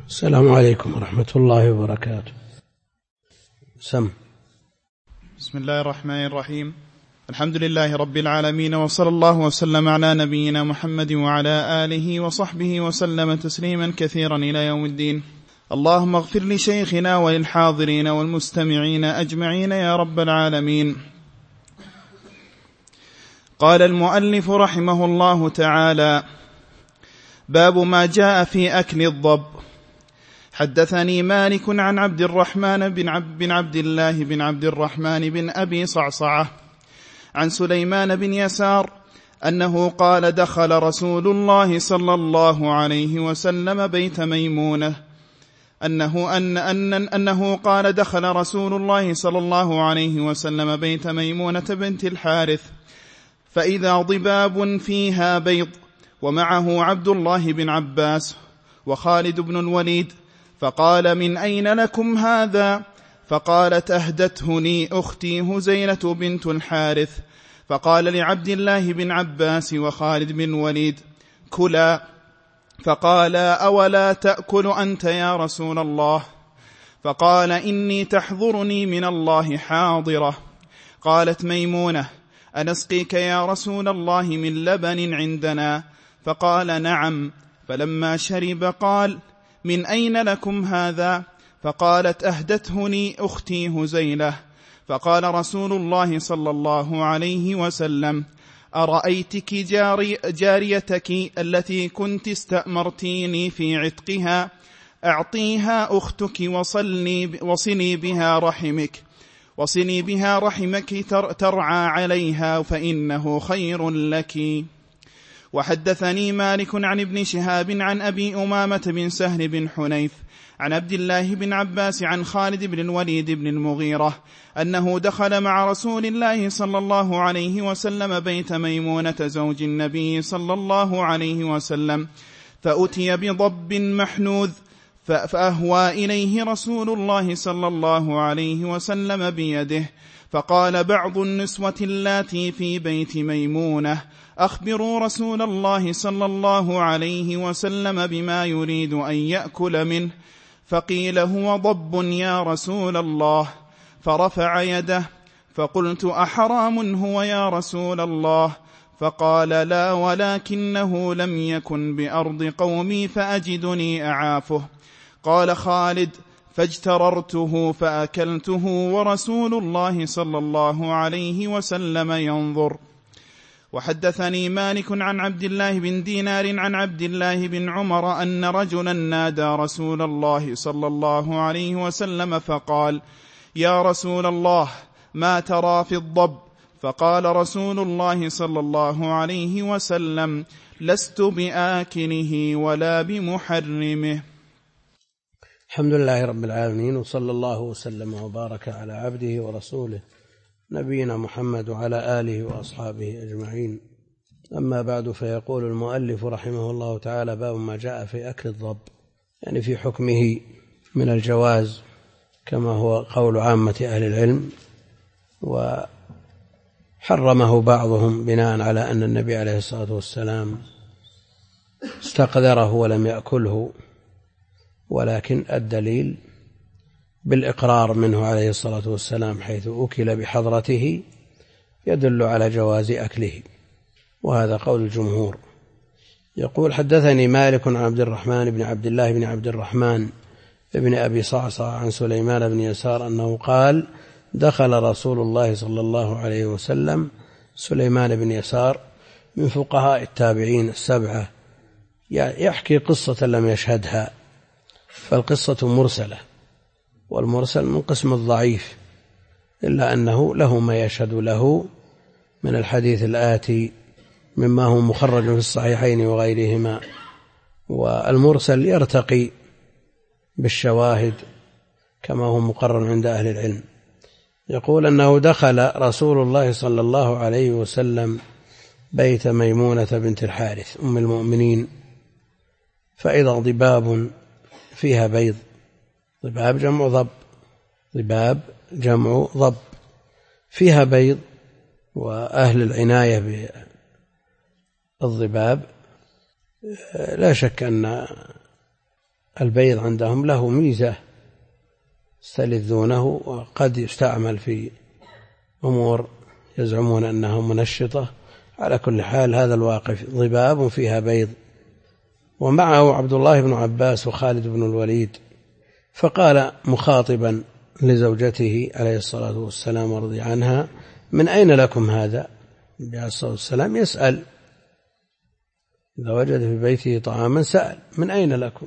السلام عليكم ورحمة الله وبركاته. بسم الله الرحمن الرحيم. الحمد لله رب العالمين، وصلى الله وسلم على نبينا محمد وعلى آله وصحبه وسلم تسليما كثيرا إلى يوم الدين. اللهم اغفر لشيخنا وللحاضرين والمستمعين أجمعين يا رب العالمين. قال المؤلف رحمه الله تعالى: باب ما جاء في أكل الضب. حدثني مالك عن عبد الرحمن بن عبد الله بن عبد الرحمن بن أبي صعصعة عن سليمان بن يسار أنه قال: دخل رسول الله صلى الله عليه وسلم بيت ميمونة أنه قال: دخل رسول الله صلى الله عليه وسلم بيت ميمونة بنت الحارث فإذا ضباب فيها بيض، ومعه عبد الله بن عباس وخالد بن الوليد، فقال: من أين لكم هذا؟ فقالت: أهدته لي أختي هزيلة بنت الحارث. فقال لعبد الله بن عباس وخالد بن الوليد: كلا. فقال: أولا تأكل أنت يا رسول الله؟ فقال: إني تحضرني من الله حاضرة. قالت ميمونة: أنسقيك يا رسول الله من لبن عندنا؟ فقال: نعم. فلما شرب قال: من أين لكم هذا؟ فقالت: أهدته لي أختي هزيلة. فقال رسول الله صلى الله عليه وسلم: أرأيتك جاريتك التي كنت استأمرتيني في عتقها؟ أعطيها أختك وصلي بها رحمك ترعى عليها، فإنه خير لك. وحدثني مالك عن ابن شهاب عن أبي أمامة بن سهل بن حنيف عن عبد الله بن عباس عن خالد بن الوليد بن المغيرة أنه دخل مع رسول الله صلى الله عليه وسلم بيت ميمونة زوج النبي صلى الله عليه وسلم، فأتي بضب محنوذ، فأهوى إليه رسول الله صلى الله عليه وسلم بيده، فقال بعض النسوة اللاتي في بيت ميمونة: أخبروا رسول الله صلى الله عليه وسلم بما يريد أن يأكل منه. فقيل: هو ضب يا رسول الله. فرفع يده، فقلت: أحرام هو يا رسول الله؟ فقال: لا، ولكنه لم يكن بأرض قومي فأجدني أعافه. قال خالد: فاجتررته فأكلته ورسول الله صلى الله عليه وسلم ينظر. وحدثني مالك عن عبد الله بن دينار عن عبد الله بن عمر أن رجلا نادى رسول الله صلى الله عليه وسلم فقال: يا رسول الله، ما ترى في الضب؟ فقال رسول الله صلى الله عليه وسلم: لست بآكله ولا بمحرمه. الحمد لله رب العالمين، وصلى الله وسلم وبارك على عبده ورسوله نبينا محمد وعلى آله وأصحابه أجمعين. أما بعد، فيقول المؤلف رحمه الله تعالى: باب ما جاء في أكل الضب، يعني في حكمه من الجواز كما هو قول عامة أهل العلم، وحرمه بعضهم بناء على أن النبي عليه الصلاة والسلام استقذره ولم يأكله، ولكن الدليل بالإقرار منه عليه الصلاة والسلام حيث أكل بحضرته يدل على جواز أكله، وهذا قول الجمهور. يقول: حدثني مالك عن عبد الرحمن بن عبد الله بن عبد الرحمن ابن أبي صعصع عن سليمان بن يسار أنه قال: دخل رسول الله صلى الله عليه وسلم. سليمان بن يسار من فقهاء التابعين السبعة، يحكي قصة لم يشهدها، فالقصة مرسلة، والمرسل من قسم الضعيف، إلا أنه له ما يشهد له من الحديث الآتي مما هو مخرج في الصحيحين وغيرهما. والمرسل يرتقي بالشواهد كما هو مقرر عند أهل العلم. يقول أنه دخل رسول الله صلى الله عليه وسلم بيت ميمونة بنت الحارث أم المؤمنين، فإذا ضباب فيها بيض. ضباب جمع ضب، ضباب جمع ضب، فيها بيض. وأهل العناية بالضباب لا شك أن البيض عندهم له ميزة يستلذونه، وقد يستعمل في أمور يزعمون أنها منشطة. على كل حال هذا الواقف ضباب فيها بيض. ومعه عبد الله بن عباس وخالد بن الوليد، فقال مخاطبا لزوجته عليه الصلاة والسلام ورضي عنها: من أين لكم هذا؟ النبي عليه الصلاة والسلام يسأل، إذا وجد في بيته طعاما سأل: من أين لكم؟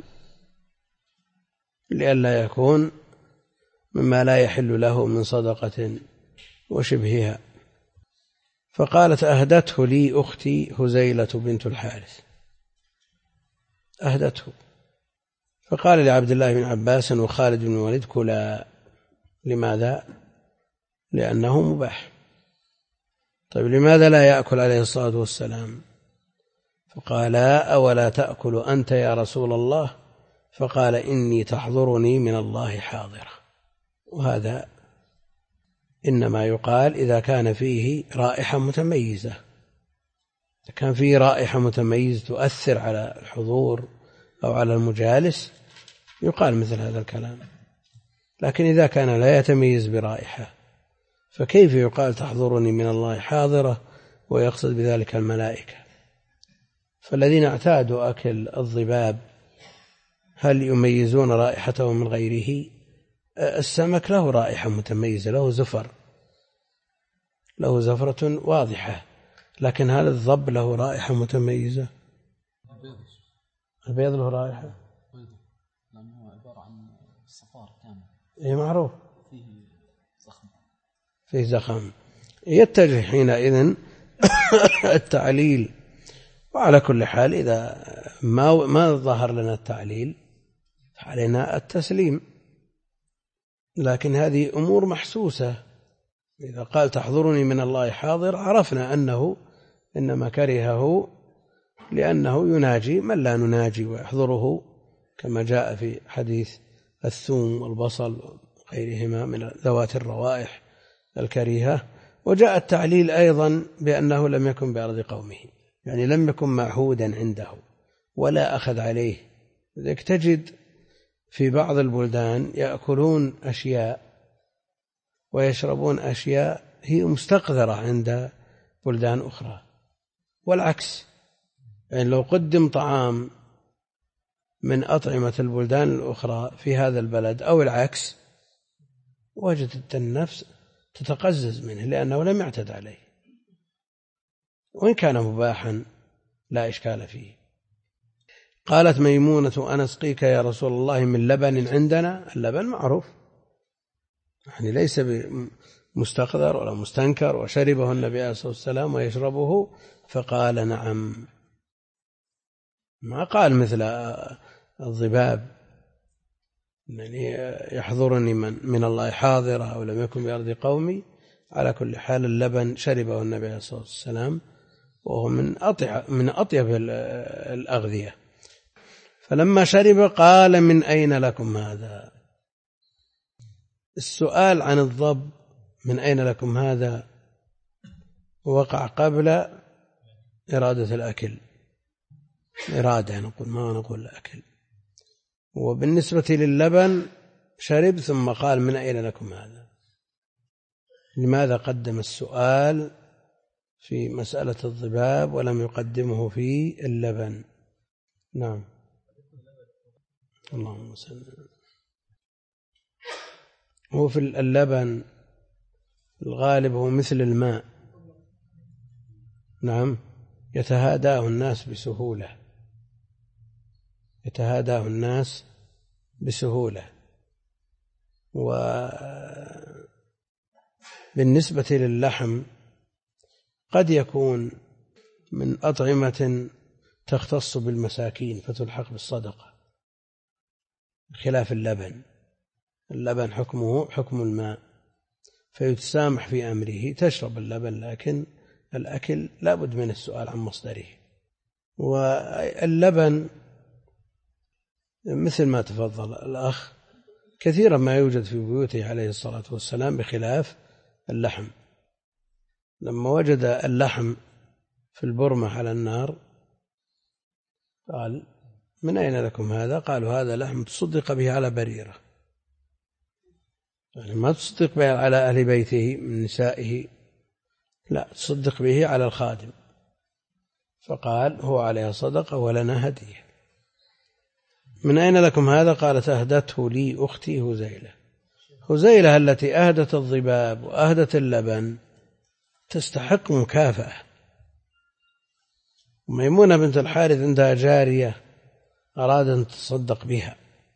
لئلا يكون مما لا يحل له من صدقة وشبهها. فقالت: أهدته لي أختي هزيلة بنت الحارث، أهدته. فقال لعبد الله بن عباس وخالد بن الوليد: كلا. لماذا؟ لأنه مباح. طيب لماذا لا يأكل عليه الصلاة والسلام؟ فقال: أولا تأكل أنت يا رسول الله؟ فقال: إني تحضرني من الله حاضرة. وهذا إنما يقال إذا كان فيه رائحة متميزة. إذا كان فيه رائحة متميزة تؤثر على الحضور أو على المجالس يقال مثل هذا الكلام. لكن إذا كان لا يتميز برائحة فكيف يقال تحضرني من الله حاضرة ويقصد بذلك الملائكة؟ فالذين اعتادوا أكل الضباب هل يميزون رائحته من غيره؟ السمك له رائحة متميزة، له زفر، له زفرة واضحة، لكن هل الضب له رائحة متميزة؟ البيض له رائحة، لأنه عبارة عن صفار كامل. إيه معروف، فيه زخم. يتجه حينئذ التعليل. وعلى كل حال إذا ما ظهر لنا التعليل فعلينا التسليم، لكن هذه أمور محسوسة. إذا قال تحضرني من الله حاضر عرفنا أنه إنما كرهه لأنه يناجي من لا نناجي ويحضره، كما جاء في حديث الثوم والبصل وغيرهما من ذوات الروائح الكريهة. وجاء التعليل أيضا بأنه لم يكن بأرض قومه، يعني لم يكن معهودا عنده ولا أخذ عليه. لذلك تجد في بعض البلدان يأكلون أشياء ويشربون أشياء هي مستقذرة عند بلدان أخرى، والعكس. يعني لو قدم طعام من أطعمة البلدان الأخرى في هذا البلد أو العكس وجدت النفس تتقزز منه لأنه لم يعتد عليه، وإن كان مباحا لا إشكال فيه. قالت ميمونة: أنا أسقيك يا رسول الله من لبن عندنا. اللبن معروف، يعني ليس مستقذر ولا مستنكر، وشربه النبي عليه الصلاة والسلام ويشربه. فقال: نعم. ما قال مثل الضباب يعني يحضرني من الله حاضرة أو لم يكن بأرض قومي. على كل حال اللبن شربه النبي عليه الصلاة والسلام وهو من أطيب الأغذية. فلما شرب قال: من أين لكم هذا؟ السؤال عن الضب من أين لكم هذا وقع قبل إرادة الأكل، إرادة نقول، ما نقول أكل. وبالنسبة للبن شرب ثم قال: من أين لكم هذا؟ لماذا قدم السؤال في مسألة الضباب ولم يقدمه في اللبن؟ نعم. اللهم صل. هو في اللبن الغالب هو مثل الماء، نعم، يتهاداه الناس بسهولة، يتهاداه الناس بسهولة. وبالنسبة للحم قد يكون من أطعمة تختص بالمساكين فتلحق بالصدقة، خلاف اللبن. اللبن حكمه حكم الماء فيتسامح في أمره، تشرب اللبن، لكن الأكل لا بد من السؤال عن مصدره. واللبن مثل ما تفضل الأخ كثيرا ما يوجد في بيوته عليه الصلاة والسلام، بخلاف اللحم. لما وجد اللحم في البرمة على النار قال: من أين لكم هذا؟ قالوا هذا لحم تصدق به على بريرة، يعني ما تصدق به على أهل بيته من نسائه، لا، تصدق به على الخادم. فقال هو عليها صدقة ولنا هدية. من أين لكم هذا؟ قالت أهدته لي أختي هزيلة. هزيلة التي أهدت الضباب وأهدت اللبن تستحق مكافأة. ميمونة بنت الحارث عندها جارية أراد أن تصدق بها،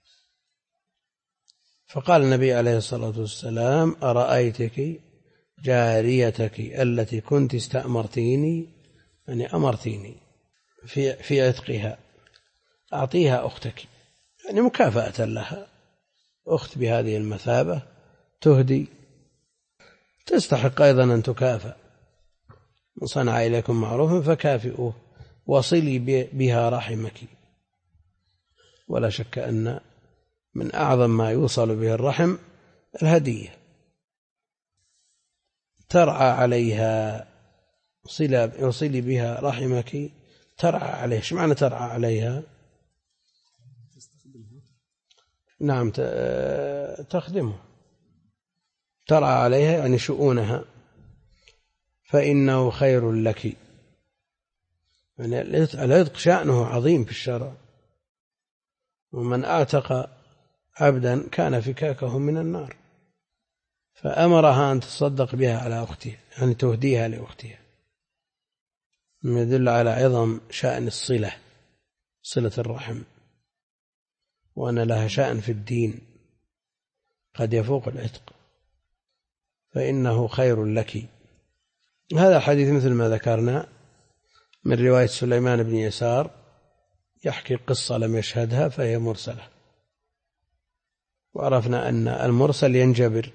فقال النبي عليه الصلاة والسلام أرأيتك جاريتك التي كنت استأمرتيني، يعني أمرتيني في عتقها، أعطيها أختك، يعني مكافأة لها، أخت بهذه المثابة تهدي تستحق أيضا أن تكافأ. من صنع إليكم معروفا فكافئوه وصلي بها رحمك. ولا شك أن من أعظم ما يوصل به الرحم الهدية. ترعى عليها، وصلي بها رحمك، ترعى عليها. ايش معنى ترعى عليها؟ نعم، تخدمه. ترعى عليها يعني شؤونها، فإنه خير لك. يعني العتق شأنه عظيم في الشرع، ومن أعتق عبدا كان فكاكه من النار، فأمرها أن تصدق بها على أختها، يعني تهديها لأختها، يدل على عظم شأن الصلة، صلة الرحم، وأن لها شأن في الدين قد يفوق العتق، فإنه خير لك. هذا الحديث مثل ما ذكرنا من رواية سليمان بن يسار، يحكي قصة لم يشهدها فهي مرسلة، وعرفنا أن المرسل ينجبر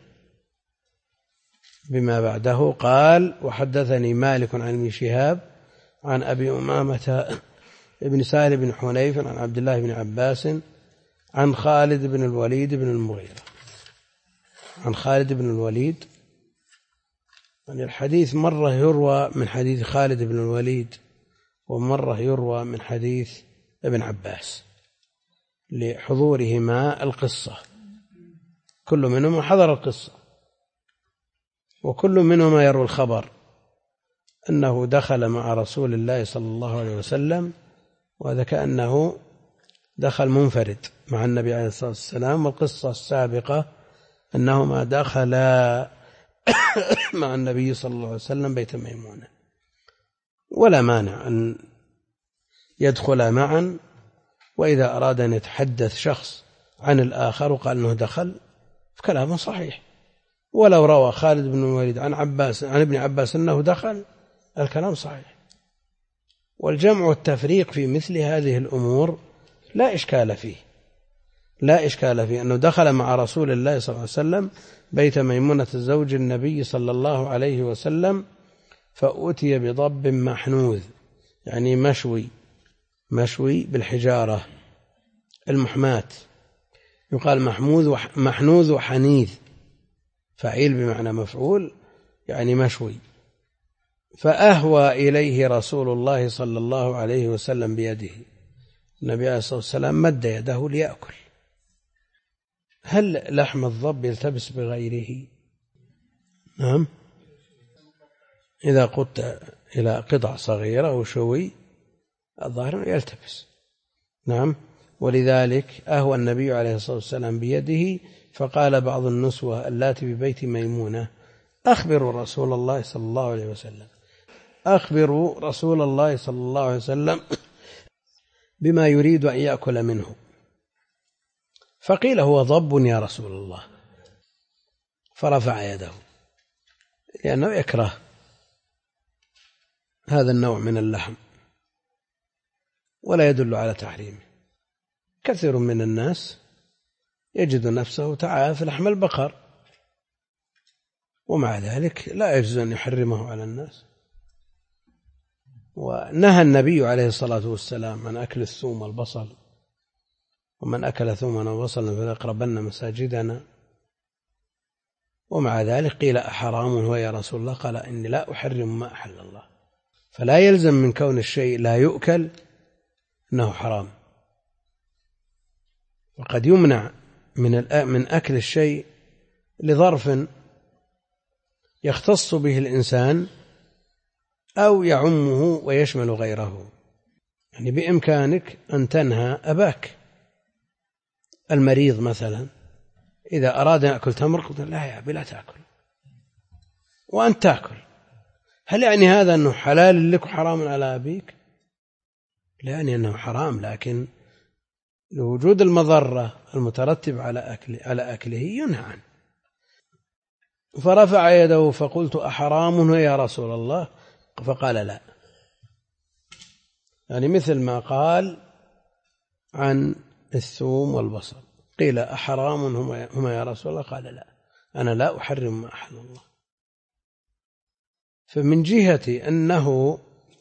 بما بعده. قال وحدثني مالك عن ابن شهاب عن أبي أمامة ابن سهل بن حنيف عن عبد الله بن عباس عن خالد بن الوليد بن المغيرة. عن خالد بن الوليد، يعني الحديث مرة يروى من حديث خالد بن الوليد ومرة يروى من حديث ابن عباس لحضورهما القصة، كل منهما حضر القصة، وكل منهما يروي الخبر أنه دخل مع رسول الله صلى الله عليه وسلم، وهذا كأنه دخل منفرد مع النبي عليه الصلاة والسلام. والقصة السابقة أنهما دخلا مع النبي صلى الله عليه وسلم بيت ميمونة، ولا مانع أن يدخل معا، وإذا أراد أن يتحدث شخص عن الآخر وقال أنه دخل فكلامه صحيح، ولو روى خالد بن الوليد عن ابن عباس أنه دخل الكلام صحيح. والجمع والتفريق في مثل هذه الأمور لا إشكال فيه، لا إشكال فيه أنه دخل مع رسول الله صلى الله عليه وسلم بيت ميمونة زوج النبي صلى الله عليه وسلم، فأتي بضب محنوذ، يعني مشوي بالحجارة المحماة، يقال محنوذ وحنيذ، فعيل بمعنى مفعول، يعني مشوي. فأهوى إليه رسول الله صلى الله عليه وسلم بيده، النبي عليه الصلاة والسلام مد يده ليأكل. هل لحم الضب يلتبس بغيره؟ نعم، إذا قلت إلى قطع صغيرة وشوي الظاهر يلتبس. نعم، ولذلك أهوى النبي عليه الصلاة والسلام بيده، فقال بعض النسوة اللاتي ببيت ميمونة أخبروا رسول الله صلى الله عليه وسلم، أخبروا رسول الله صلى الله عليه وسلم بما يريد أن يأكل منه. فقيل هو ضب يا رسول الله، فرفع يده لأنه يكره هذا النوع من اللحم ولا يدل على تحريمه. كثير من الناس يجد نفسه تعافى في لحم البقر، ومع ذلك لا يجوز أن يحرمه على الناس. ونهى النبي عليه الصلاة والسلام عن أكل الثوم والبصل، ومن أكل ثوما وبصلا فلا يقربن مساجدنا. ومع ذلك قيل أحرام هو يا رسول الله؟ قال إني لا أحرم ما أحل الله. فلا يلزم من كون الشيء لا يؤكل أنه حرام، وقد يمنع من أكل الشيء لظرف يختص به الإنسان أو يعمه ويشمل غيره. يعني بإمكانك أن تنهى أباك المريض مثلا إذا أراد أن يأكل تمر قلت لا يا أبي لا تأكل وأنت تأكل، هل يعني هذا أنه حلال لك وحرام على أبيك؟ لا يعني أنه حرام، لكن لوجود المضرة المترتب على أكله ينهى عنه. فرفع يده فقلت أحرام يا رسول الله؟ فقال لا. يعني مثل ما قال عن الثوم والبصل، قيل أحرام هما يا رسول الله؟ قال لا، أنا لا أحرم ما أحل الله. فمن جهة أنه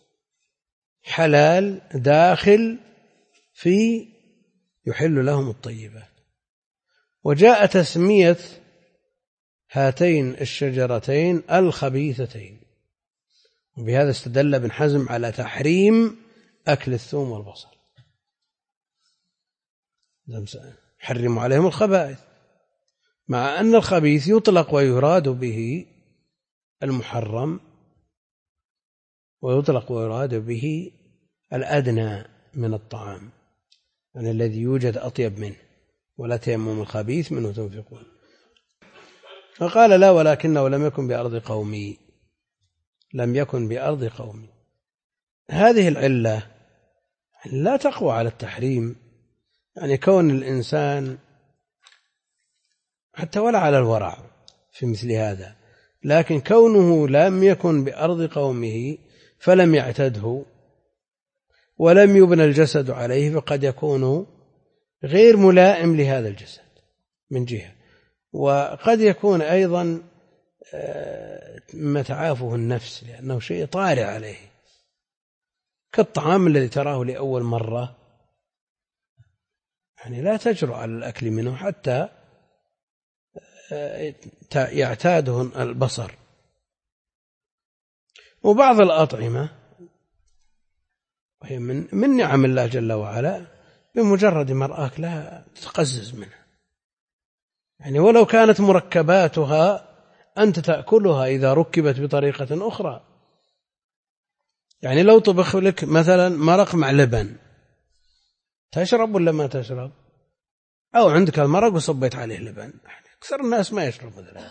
حلال داخل في يحل لهم الطيبات. وجاء تسمية هاتين الشجرتين الخبيثتين، وبهذا استدل ابن حزم على تحريم أكل الثوم والبصل، حرموا عليهم الخبائث، مع أن الخبيث يطلق ويراد به المحرم، ويطلق ويراد به الأدنى من الطعام، يعني الذي يوجد أطيب منه، ولا تيمموا الخبيث منه تنفقون. فقال لا، ولكنه لم يكن بأرض قومي، لم يكن بأرض قومي. هذه العلة لا تقوى على التحريم، يعني كون الإنسان حتى ولا على الورع في مثل هذا، لكن كونه لم يكن بأرض قومه فلم يعتده ولم يبنى الجسد عليه، فقد يكون غير ملائم لهذا الجسد من جهة، وقد يكون أيضا متعافه النفس لأنه شيء طارئ عليه، كالطعام الذي تراه لأول مرة، يعني لا تجرؤ على الأكل منه حتى يعتاده البصر. وبعض الأطعمة وهي من نعم الله جل وعلا بمجرد ما أكلها تتقزز منها، يعني ولو كانت مركباتها أنت تأكلها إذا ركبت بطريقة أخرى. يعني لو طبخ لك مثلا مرق مع لبن تشرب ولا ما تشرب؟ أو عندك المرق وصبيت عليه لبن، أكثر الناس ما يشرب مثلا.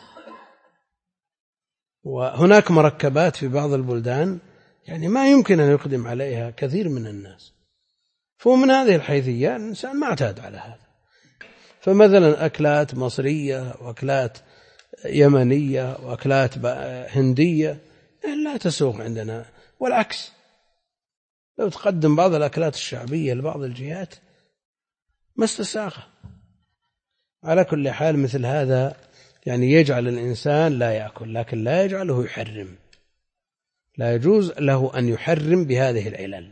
وهناك مركبات في بعض البلدان يعني ما يمكن أن يقدم عليها كثير من الناس، فمن هذه الحيثية الإنسان ما اعتاد على هذا. فمثلا أكلات مصرية وأكلات يمنية وأكلات هندية لا تسوق عندنا، والعكس لو تقدم بعض الأكلات الشعبية لبعض الجهات ما استساغها. على كل حال مثل هذا يعني يجعل الإنسان لا يأكل، لكن لا يجعله يحرم، لا يجوز له أن يحرم بهذه العلل.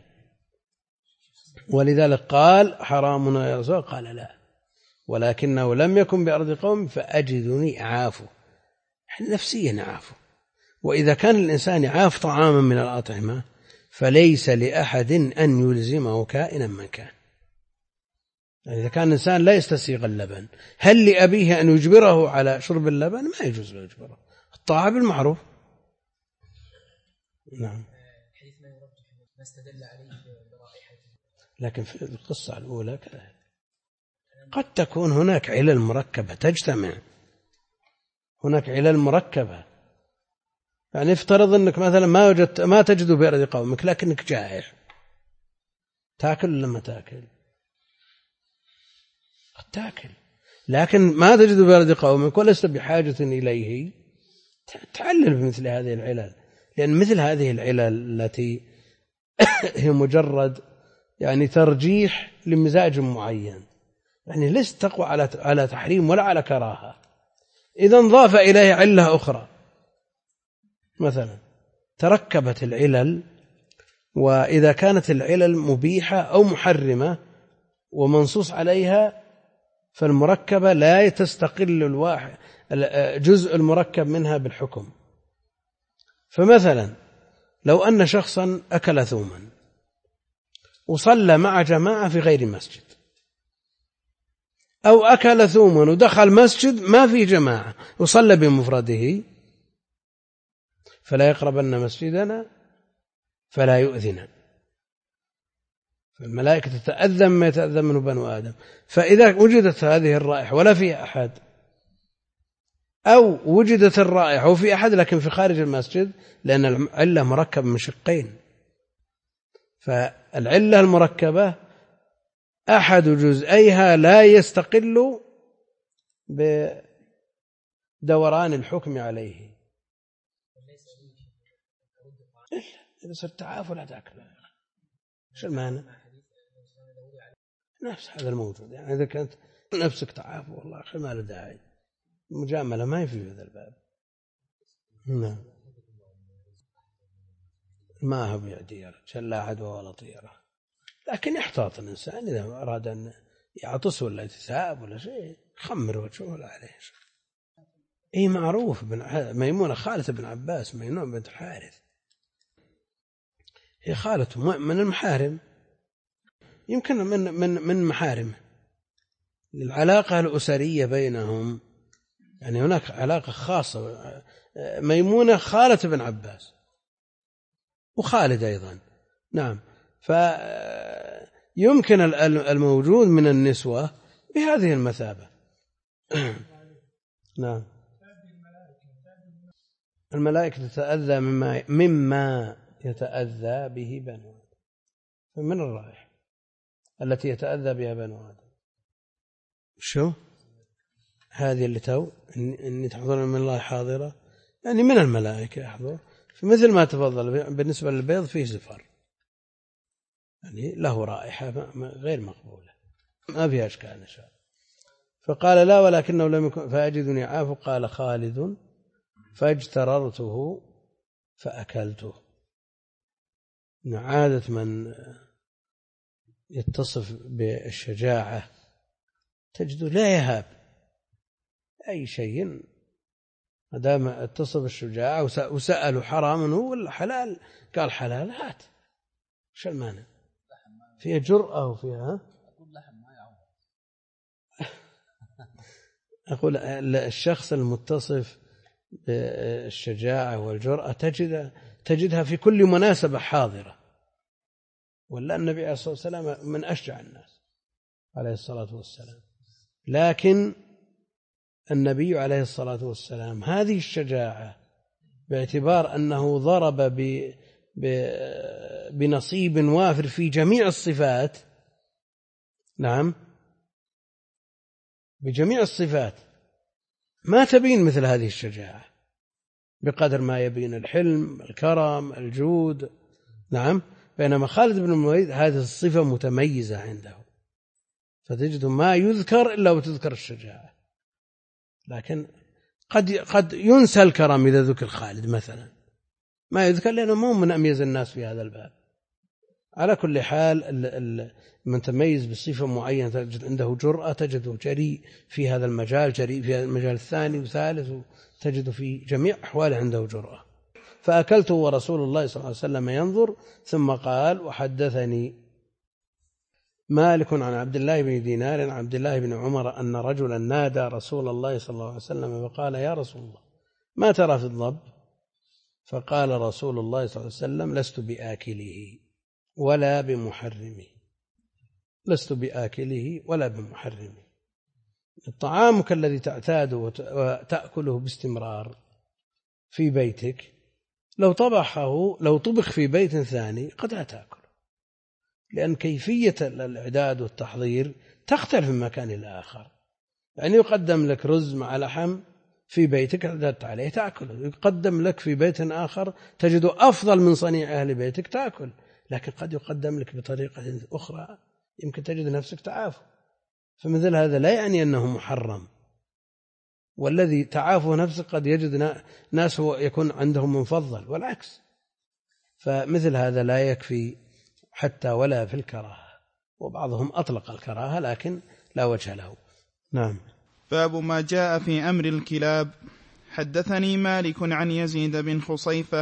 ولذلك قال حرام يا رسول الله؟ قال لا، ولكنه لم يكن بأرض قوم فأجدني أعافه، نفسيا أعافه. وإذا كان الإنسان يعاف طعاما من الأطعمة فليس لأحد أن يلزمه كائنا من كان. يعني إذا كان الإنسان لا يستسيغ اللبن، هل لأبيه أن يجبره على شرب اللبن؟ ما يجوز له يجبره، الطاعة بالمعروف. نعم. لكن في القصة الأولى كذلك قد تكون هناك علل مركبة تجتمع، هناك علل مركبة. يعني افترض أنك مثلا ما تجد بأرض قومك لكنك جائع، تأكل ولا ما تأكل؟ قد تأكل، لكن ما تجد بأرض قومك ولست بحاجة إليه، تعلل بمثل هذه العلل، لأن مثل هذه العلل التي هي مجرد يعني ترجيح لمزاج معين، يعني ليست تقوى على تحريم ولا على كراهة. إذا انضاف إليه علة أخرى مثلا تركبت العلل، وإذا كانت العلل مبيحة أو محرمة ومنصوص عليها فالمركبة لا تستقل الواحد جزء المركب منها بالحكم. فمثلا لو أن شخصا أكل ثوما وصلى مع جماعة في غير مسجد، أو أكل ثوما ودخل مسجد ما في جماعة وصلى بمفرده فلا يقربن مسجدنا فلا يؤذنا. فالملائكة تتأذى ما يتأذى منه بنو آدم. فإذا وجدت هذه الرائحة ولا في أحد، أو وجدت الرائحة وفي أحد لكن في خارج المسجد، لأن العلة مركبة من شقين، فالعلة المركبة أحد جزئيها لا يستقل بدوران الحكم عليه. إذا صرت تعافى لا تأكل، شو المعنى؟ نفس هذا الموجود. يعني إذا كانت نفسك تعافى والله أخي ما له داعي، المجاملة ما في هذا الباب. نعم ما هو بيعدي لا عدوى ولا طيرة، لكن يحتاط الإنسان إذا أراد أن يعطس ولا يتثاب ولا شيء خمر وجهه ولا عليه شيء. إيه معروف ميمونة خالة بن عباس، ميمونة بنت الحارث هي خالته من المحارم، يمكن من محارمه، العلاقة الأسرية بينهم، يعني هناك علاقة خاصة. ميمونة خالة بن عباس وخالد أيضا. نعم، فيمكن الموجود من النسوة بهذه المثابة. نعم، الملائكة تتأذى مما يتأذى به بنو آدم، من الرائحة التي يتأذى بها بنو آدم. شو هذه اللي إني تحضرون من الله حاضرة، يعني من الملائكة يحضر، فمثل ما تفضل بالنسبة للبيض فيه زفر، يعني له رائحة غير مقبولة ما فيها أشكال إن شاء الله. فقال لا ولكنه لم يكن فأجدني عاف. قال خالد فاجتررته فأكلته. عادة من يتصف بالشجاعة تجد لا يهاب أي شيء ما دام اتصف بالشجاعة، وسألوا حرام هو ولا حلال قال حلال هات، شو المانع؟ فيها جرأة وفيها أقول الشخص المتصف بالشجاعة والجرأة تجدها في كل مناسبة حاضرة. ولا النبي عليه الصلاة والسلام من أشجع الناس عليه الصلاة والسلام، لكن النبي عليه الصلاة والسلام هذه الشجاعة باعتبار أنه ضرب بنصيب وافر في جميع الصفات. نعم، بجميع الصفات ما تبين مثل هذه الشجاعة بقدر ما يبين الحلم، الكرم، الجود. نعم، بينما خالد بن الوليد هذه الصفة متميزة عنده، فتجد ما يذكر إلا وتذكر الشجاعة. لكن قد ينسى الكرم إذا ذكر خالد مثلا، ما يذكر لأنه مو من أميز الناس في هذا الباب. على كل حال من تميز بصفة معينة تجد عنده جرأة، تجده جريء في هذا المجال، جريء في المجال الثاني وثالث، تجد في جميع أحواله عنده جرأة. فأكلته ورسول الله صلى الله عليه وسلم ينظر. ثم قال وحدثني مالك عن عبد الله بن دينار عن عبد الله بن عمر أن رجلا نادى رسول الله صلى الله عليه وسلم فقال يا رسول الله ما ترى في الضب؟ فقال رسول الله صلى الله عليه وسلم لست بآكله ولا بمحرمه، لست بآكله ولا بمحرمه. طعامك الذي تعتاد وتأكله باستمرار في بيتك لو طبخ في بيت ثاني قد لا تأكل، لأن كيفية الإعداد والتحضير تختلف من مكان إلى آخر. يعني يقدم لك رز مع لحم في بيتك اعتدت عليه تأكله، يقدم لك في بيت آخر تجده أفضل من صنيع أهل بيتك تأكل، لكن قد يقدم لك بطريقة أخرى يمكن تجد نفسك تعافى. فمثل هذا لا يعني أنه محرم، والذي تعافى نفسه قد يجد ناس هو يكون عندهم مفضل والعكس. فمثل هذا لا يكفي حتى ولا في الكراهة، وبعضهم أطلق الكراهة لكن لا وجه له. نعم. باب ما جاء في أمر الكلاب. حدثني مالك عن يزيد بن خصيفة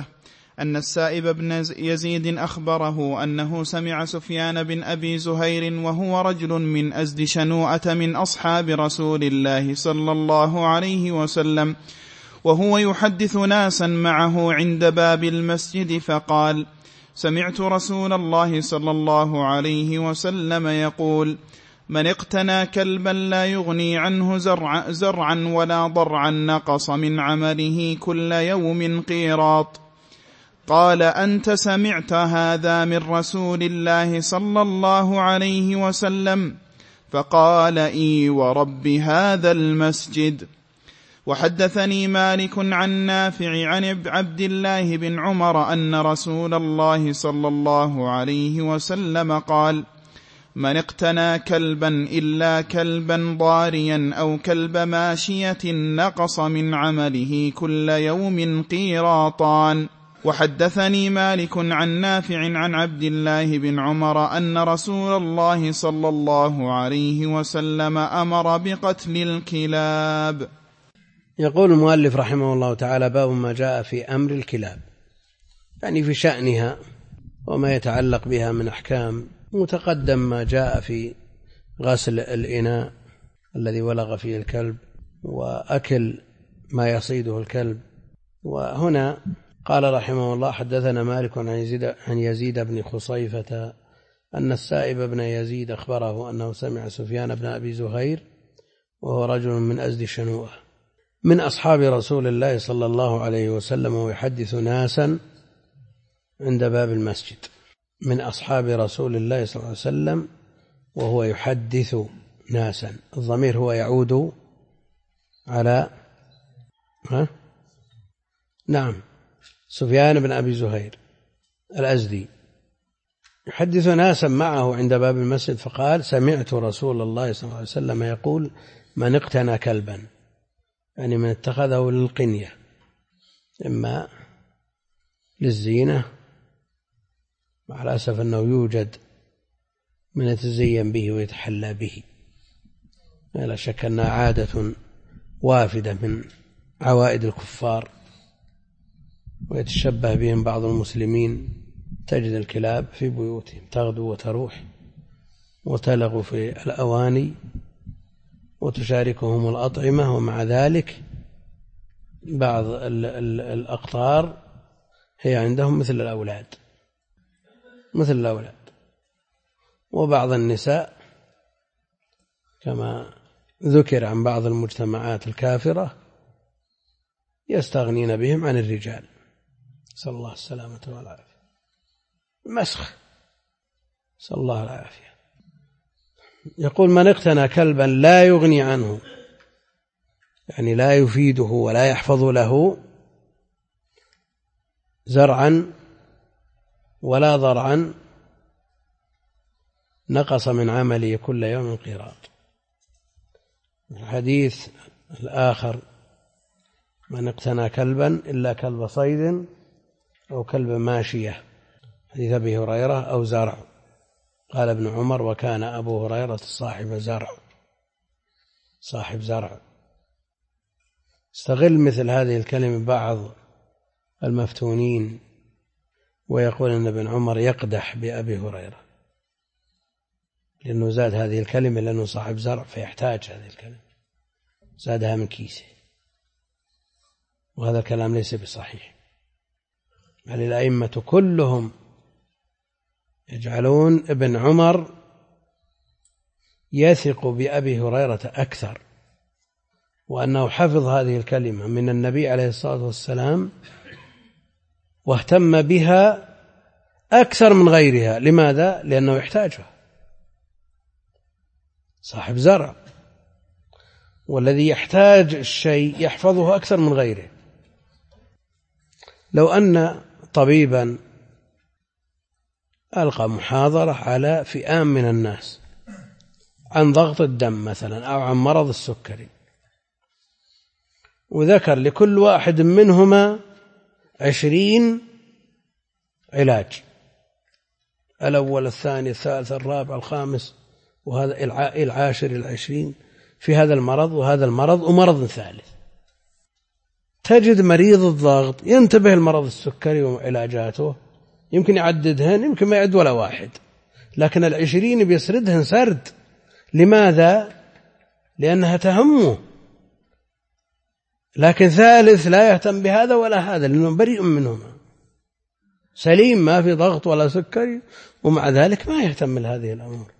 أن السائب بن يزيد أخبره أنه سمع سفيان بن أبي زهير وهو رجل من أزد شنوءة من أصحاب رسول الله صلى الله عليه وسلم، وهو يحدث ناسا معه عند باب المسجد، فقال: سمعت رسول الله صلى الله عليه وسلم يقول: من اقتنى كلبا لا يغني عنه زرعا ولا ضرعا نقص من عمله كل يوم قيراط. قال: أنت سمعت هذا من رسول الله صلى الله عليه وسلم؟ فقال: إي ورب هذا المسجد. وحدثني مالك عن نافع عن عبد الله بن عمر أن رسول الله صلى الله عليه وسلم قال: من اقتنى كلبا إلا كلبا ضاريا أو كلب ماشية نقص من عمله كل يوم قيراطان. وحدثني مالك عن نافع عن عبد الله بن عمر أن رسول الله صلى الله عليه وسلم أمر بقتل الكلاب. يقول المؤلف رحمه الله تعالى: باب ما جاء في أمر الكلاب، يعني في شأنها وما يتعلق بها من أحكام. متقدم ما جاء في غسل الإناء الذي ولغ فيه الكلب وأكل ما يصيده الكلب. وهنا قال رحمه الله: حدثنا مالك عن يزيد بن خصيفة أن السائب بن يزيد أخبره أنه سمع سفيان بن أبي زهير وهو رجل من أزد شنوءة من أصحاب رسول الله صلى الله عليه وسلم ويحدث ناسا عند باب المسجد. من أصحاب رسول الله صلى الله عليه وسلم وهو يحدث ناسا، الضمير هو يعود على نعم سفيان بن أبي زهير الأزدي يحدث ناسا معه عند باب المسجد، فقال: سمعت رسول الله صلى الله عليه وسلم يقول: من اقتنى كلبا، يعني من اتخذه للقنية، إما للزينة، مع الأسف أنه يوجد من يتزين به ويتحلى به، لا شك أنها عادة وافدة من عوائد الكفار ويتشبه بهم بعض المسلمين. تجد الكلاب في بيوتهم تغدو وتروح وتلغ في الأواني وتشاركهم الأطعمة، ومع ذلك بعض الأقطار هي عندهم مثل الأولاد. وبعض النساء كما ذكر عن بعض المجتمعات الكافرة يستغنين بهم عن الرجال، صلى الله السلامة والعافية، مسخ، صلى الله العافية. يقول: من اقتنى كلبا لا يغني عنه، يعني لا يفيده ولا يحفظ له زرعا ولا ضرعا نقص من عمله كل يوم قيراط. الحديث الآخر: من اقتنى كلبا إلا كلب صيد أو كلب ماشية، حديث أبي هريرة، أو زرع. قال ابن عمر: وكان أبو هريرة صاحب زرع. استغل مثل هذه الكلمة بعض المفتونين ويقول أن ابن عمر يقدح بأبي هريرة، لأنه زاد هذه الكلمة لأنه صاحب زرع فيحتاج هذه الكلمة، زادها من كيسه، وهذا الكلام ليس بصحيح. بل الأئمة كلهم يجعلون ابن عمر يثق بأبي هريرة أكثر، وأنه حفظ هذه الكلمة من النبي عليه الصلاة والسلام واهتم بها أكثر من غيرها. لماذا؟ لأنه يحتاجها، صاحب زرع، والذي يحتاج الشيء يحفظه أكثر من غيره. لو أن طبيبا ألقى محاضرة على فئام من الناس عن ضغط الدم مثلا أو عن مرض السكري، وذكر لكل واحد منهما 20 علاج، الأول الثاني الثالث الرابع الخامس وهذا العاشر 20 في هذا المرض وهذا المرض ومرض ثالث، تجد مريض الضغط ينتبه لمرض السكري وعلاجاته، يمكن يعددهن، يمكن ما يعد ولا واحد، لكن 20 بيسردهن سرد. لماذا؟ لأنها تهمه. لكن ثالث لا يهتم بهذا ولا هذا، لأنه بريء منهما، سليم، ما في ضغط ولا سكري، ومع ذلك ما يهتم لهذه الأمور.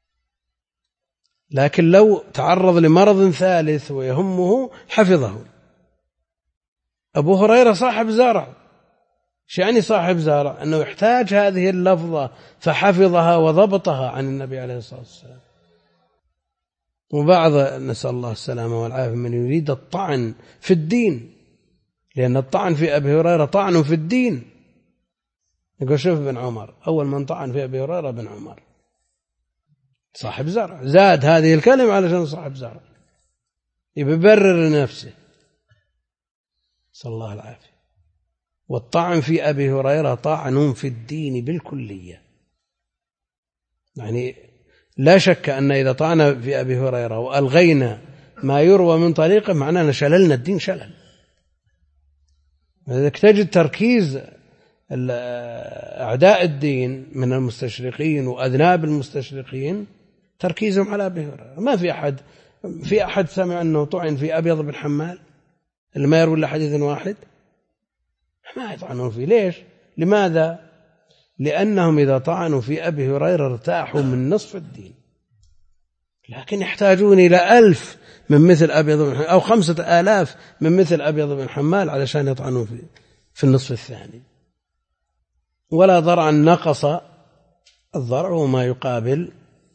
لكن لو تعرض لمرض ثالث ويهمه حفظه. أبو هريرة صاحب زرع، شو يعني صاحب زرع؟ أنه يحتاج هذه اللفظة فحفظها وضبطها عن النبي عليه الصلاة والسلام. وبعض، نسأل الله السلامة والعافية، من يريد الطعن في الدين، لأن الطعن في أبي هريرة طعن في الدين. يقول شوف ابن عمر، أول من طعن في أبي هريرة ابن عمر، صاحب زرع، زاد هذه الكلمة علشان صاحب زرع، يبرر لنفسه، صلى الله العافية. والطعن في أبي هريرة طعن في الدين بالكلية. يعني لا شك أن إذا طعن في أبي هريرة وألغينا ما يروى من طريقه معناه شللنا الدين شلل. لذلك تجد تركيز أعداء الدين من المستشرقين وأذناب المستشرقين تركيزهم على أبي هريرة. ما في أحد سمع أنه طعن في أبيض بن حمال اللي ما يروي إلا حديث واحد، ما يطعنون فيه. ليش؟ لماذا؟ لأنهم إذا طعنوا في أبي هريرة ارتاحوا من نصف الدين، لكن يحتاجون إلى 1000 من مثل أبيض بن حمال، أو 5000 من مثل أبيض بن حمال علشان يطعنوا في النصف الثاني. ولا ضرعا نقص، الضرع هو ما يقابل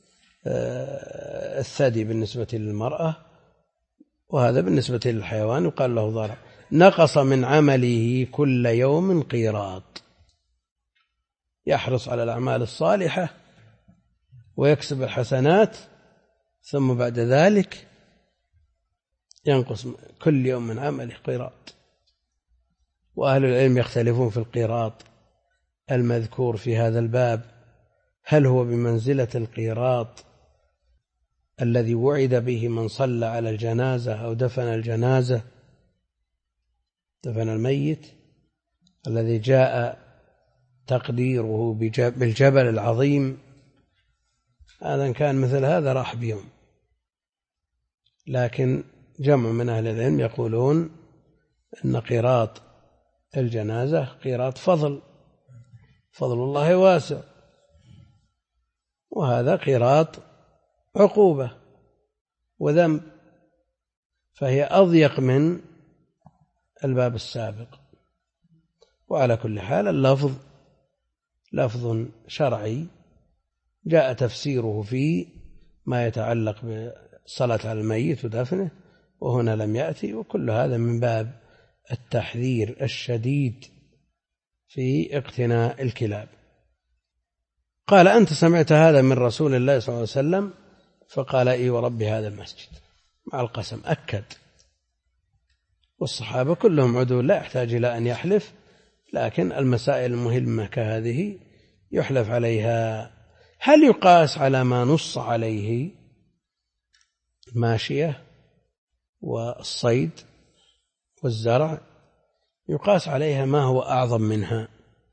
الثدي بالنسبة للمرأة، وهذا بالنسبة للحيوان يقال له ضرع. نقص من عمله كل يوم قيراط، يحرص على الأعمال الصالحة ويكسب الحسنات، ثم بعد ذلك ينقص كل يوم من عمله قيراط. وأهل العلم يختلفون في القيراط المذكور في هذا الباب، هل هو بمنزلة القيراط الذي وعد به من صلى على الجنازة أو دفن الجنازة، دفن الميت، الذي جاء تقديره بالجبل العظيم، هذا كان مثل هذا راح بيوم. لكن جمع من أهل العلم يقولون أن قيراط الجنازة قيراط فضل الله واسع، وهذا قيراط عقوبة وذنب، فهي أضيق من الباب السابق. وعلى كل حال اللفظ لفظ شرعي جاء تفسيره في ما يتعلق بالصلاة على الميت ودفنه، وهنا لم يأتي. وكل هذا من باب التحذير الشديد في اقتناء الكلاب. قال: أنت سمعت هذا من رسول الله صلى الله عليه وسلم؟ فقال: إي ورب هذا المسجد، مع القسم أكد. والصحابة كلهم عدول، لا يحتاج إلى أن يحلف، لكن المسائل المهمة كهذه يحلف عليها. هل يقاس على ما نص عليه الماشية والصيد والزرع؟ يقاس عليها ما هو أعظم منها،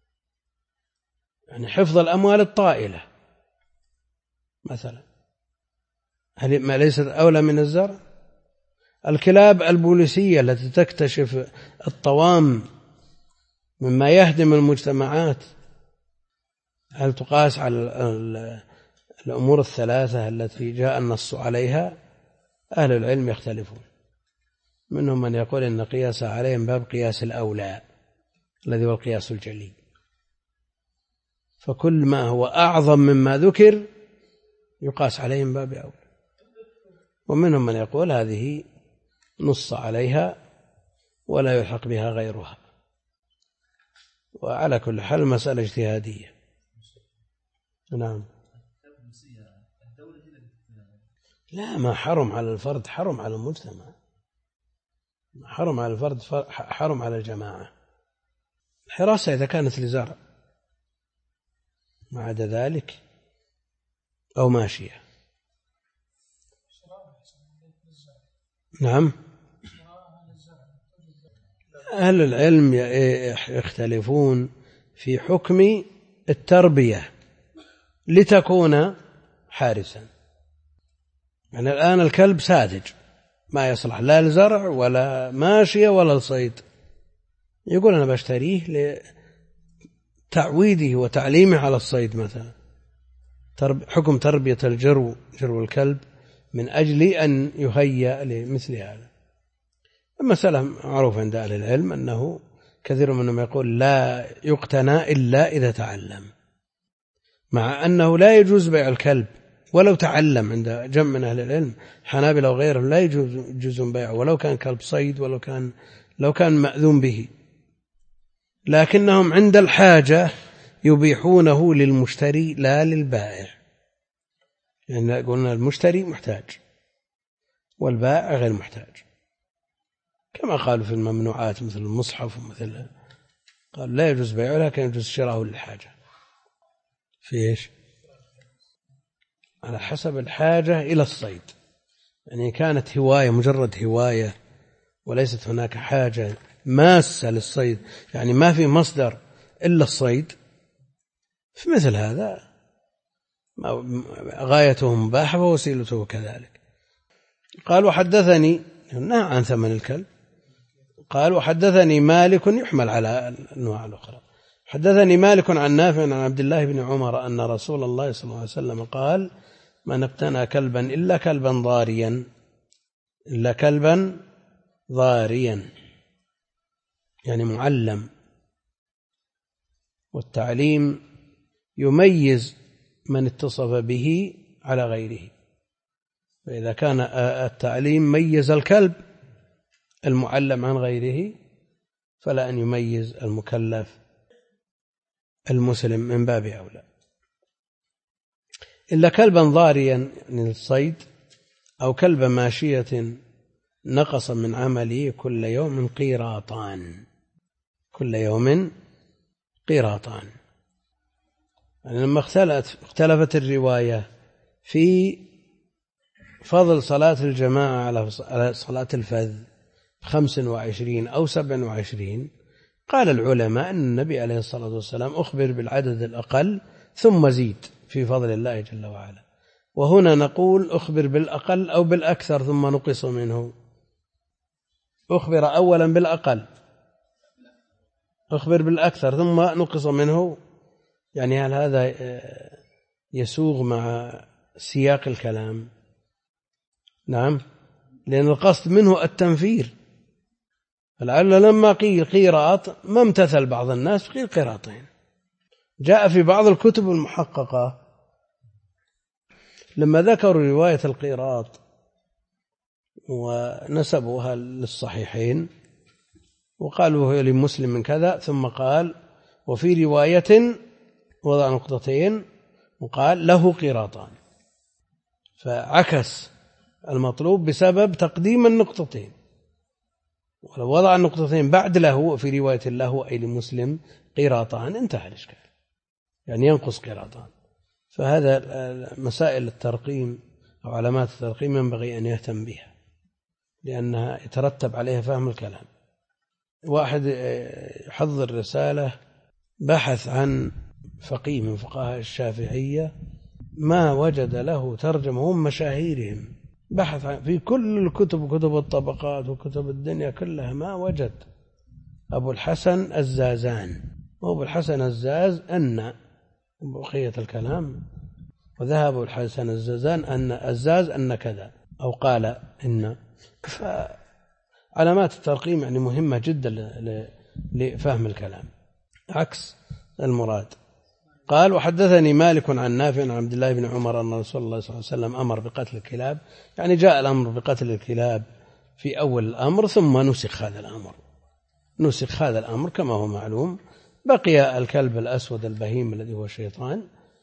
يعني حفظ الأموال الطائلة مثلا، هل ما ليست أولى من الزرع؟ الكلاب البوليسية التي تكتشف الطوام مما يهدم المجتمعات، هل تقاس على الأمور الثلاثة التي جاء النص عليها؟ أهل العلم يختلفون، منهم من يقول إن قياس عليهم باب قياس الأولى الذي هو القياس الجلي، فكل ما هو أعظم مما ذكر يقاس عليهم باب أولى. ومنهم من يقول هذه نص عليها ولا يلحق بها غيرها. وعلى كل حال مسألة اجتهادية. نعم. لا، ما حرم على الفرد حرم على المجتمع، حرم على الفرد حرم على الجماعة. الحراسة إذا كانت لزرع، ما عدا ذلك أو ماشية. نعم. أهل العلم يختلفون في حكم التربية لتكون حارسا. يعني الآن الكلب ساذج ما يصلح لا لزرع ولا ماشية ولا الصيد، يقول أنا بشتريه لتعويده وتعليمه على الصيد مثلا، حكم تربية جرو الكلب من أجل أن يهيأ لمثل هذا. المسألة معروف عند أهل العلم أنه كثير منهم يقول لا يقتنى إلا إذا تعلم، مع أنه لا يجوز بيع الكلب ولو تعلم. عند جمع من أهل العلم حنابلة وغيرهم لا يجوز بيعه ولو كان كلب صيد لو كان مأذون به، لكنهم عند الحاجة يبيحونه للمشتري لا للبائع، لأن يعني قلنا المشتري محتاج والبائع غير محتاج، كما قالوا في الممنوعات مثل المصحف ومثل، قال لا يجوز بيعه لكن يجوز شراءه للحاجة. في إيش؟ على حسب الحاجة إلى الصيد، يعني كانت هواية مجرد هواية وليست هناك حاجة ماسة للصيد، يعني ما في مصدر إلا الصيد، في مثل هذا غايته مباحة ووسيلته كذلك. قال وحدثني عن ثمن الكلب. قال وحدثني مالك، يحمل على الأنواع الأخرى، حدثني مالك عن نافع عن عبد الله بن عمر أن رسول الله صلى الله عليه وسلم قال من اقتنى كلبا إلا كلبا ضاريا يعني معلم، والتعليم يميز من اتصف به على غيره، فإذا كان التعليم ميز الكلب المعلم عن غيره فلا أن يميز المكلف المسلم من باب أولى. إلا كلبا ضاريا من الصيد أو كلب ماشية نقص من عمله كل يوم قيراطان. يعني لما اختلفت الرواية في فضل صلاة الجماعة على صلاة الفذ 25 أو 27، قال العلماء أن النبي عليه الصلاة والسلام أخبر بالعدد الأقل ثم زيد في فضل الله جل وعلا، وهنا نقول أخبر بالأقل أو بالأكثر ثم نقص منه. أخبر أولا بالأقل، أخبر بالأكثر ثم نقص منه، يعني هل هذا يسوغ مع سياق الكلام؟ نعم، لأن القصد منه التنفير، فلعل لما قيل قيراط ما امتثل بعض الناس قيل قيراطين. جاء في بعض الكتب المحققة لما ذكروا رواية القيراط ونسبوها للصحيحين وقالوا لمسلم من كذا، ثم قال وفي رواية وضع نقطتين وقال له قيراطان، فعكس المطلوب بسبب تقديم النقطتين، ولو وضع النقطتين بعد له في رواية له أي لمسلم قيراطان انتهى الإشكال، يعني ينقص قيراطان. فهذا مسائل الترقيم أو علامات الترقيم ينبغي أن يهتم بها لأنها يترتب عليها فهم الكلام. واحد يحضر رسالة بحث عن فقيه من فقهاء الشافعية ما وجد له ترجمة، هم مشاهيرهم، بحث في كل الكتب، كتب الطبقات وكتب الدنيا كلها ما وجد. أبو الحسن الزازان، وأبو الحسن الزاز أن بقية الكلام، وذهب أبو الحسن الزازان أن الزاز أن كذا أو قال إن. فعلامات الترقيم يعني مهمة جدا لفهم الكلام عكس المراد. قال وحدثني مالك عن نافع عن عبد الله بن عمر أن رسول الله صلى الله عليه وسلم أمر بقتل الكلاب، يعني جاء الأمر بقتل الكلاب في أول الأمر ثم نسخ هذا الأمر كما هو معلوم. بقي الكلب الأسود البهيم الذي هو الشيطان.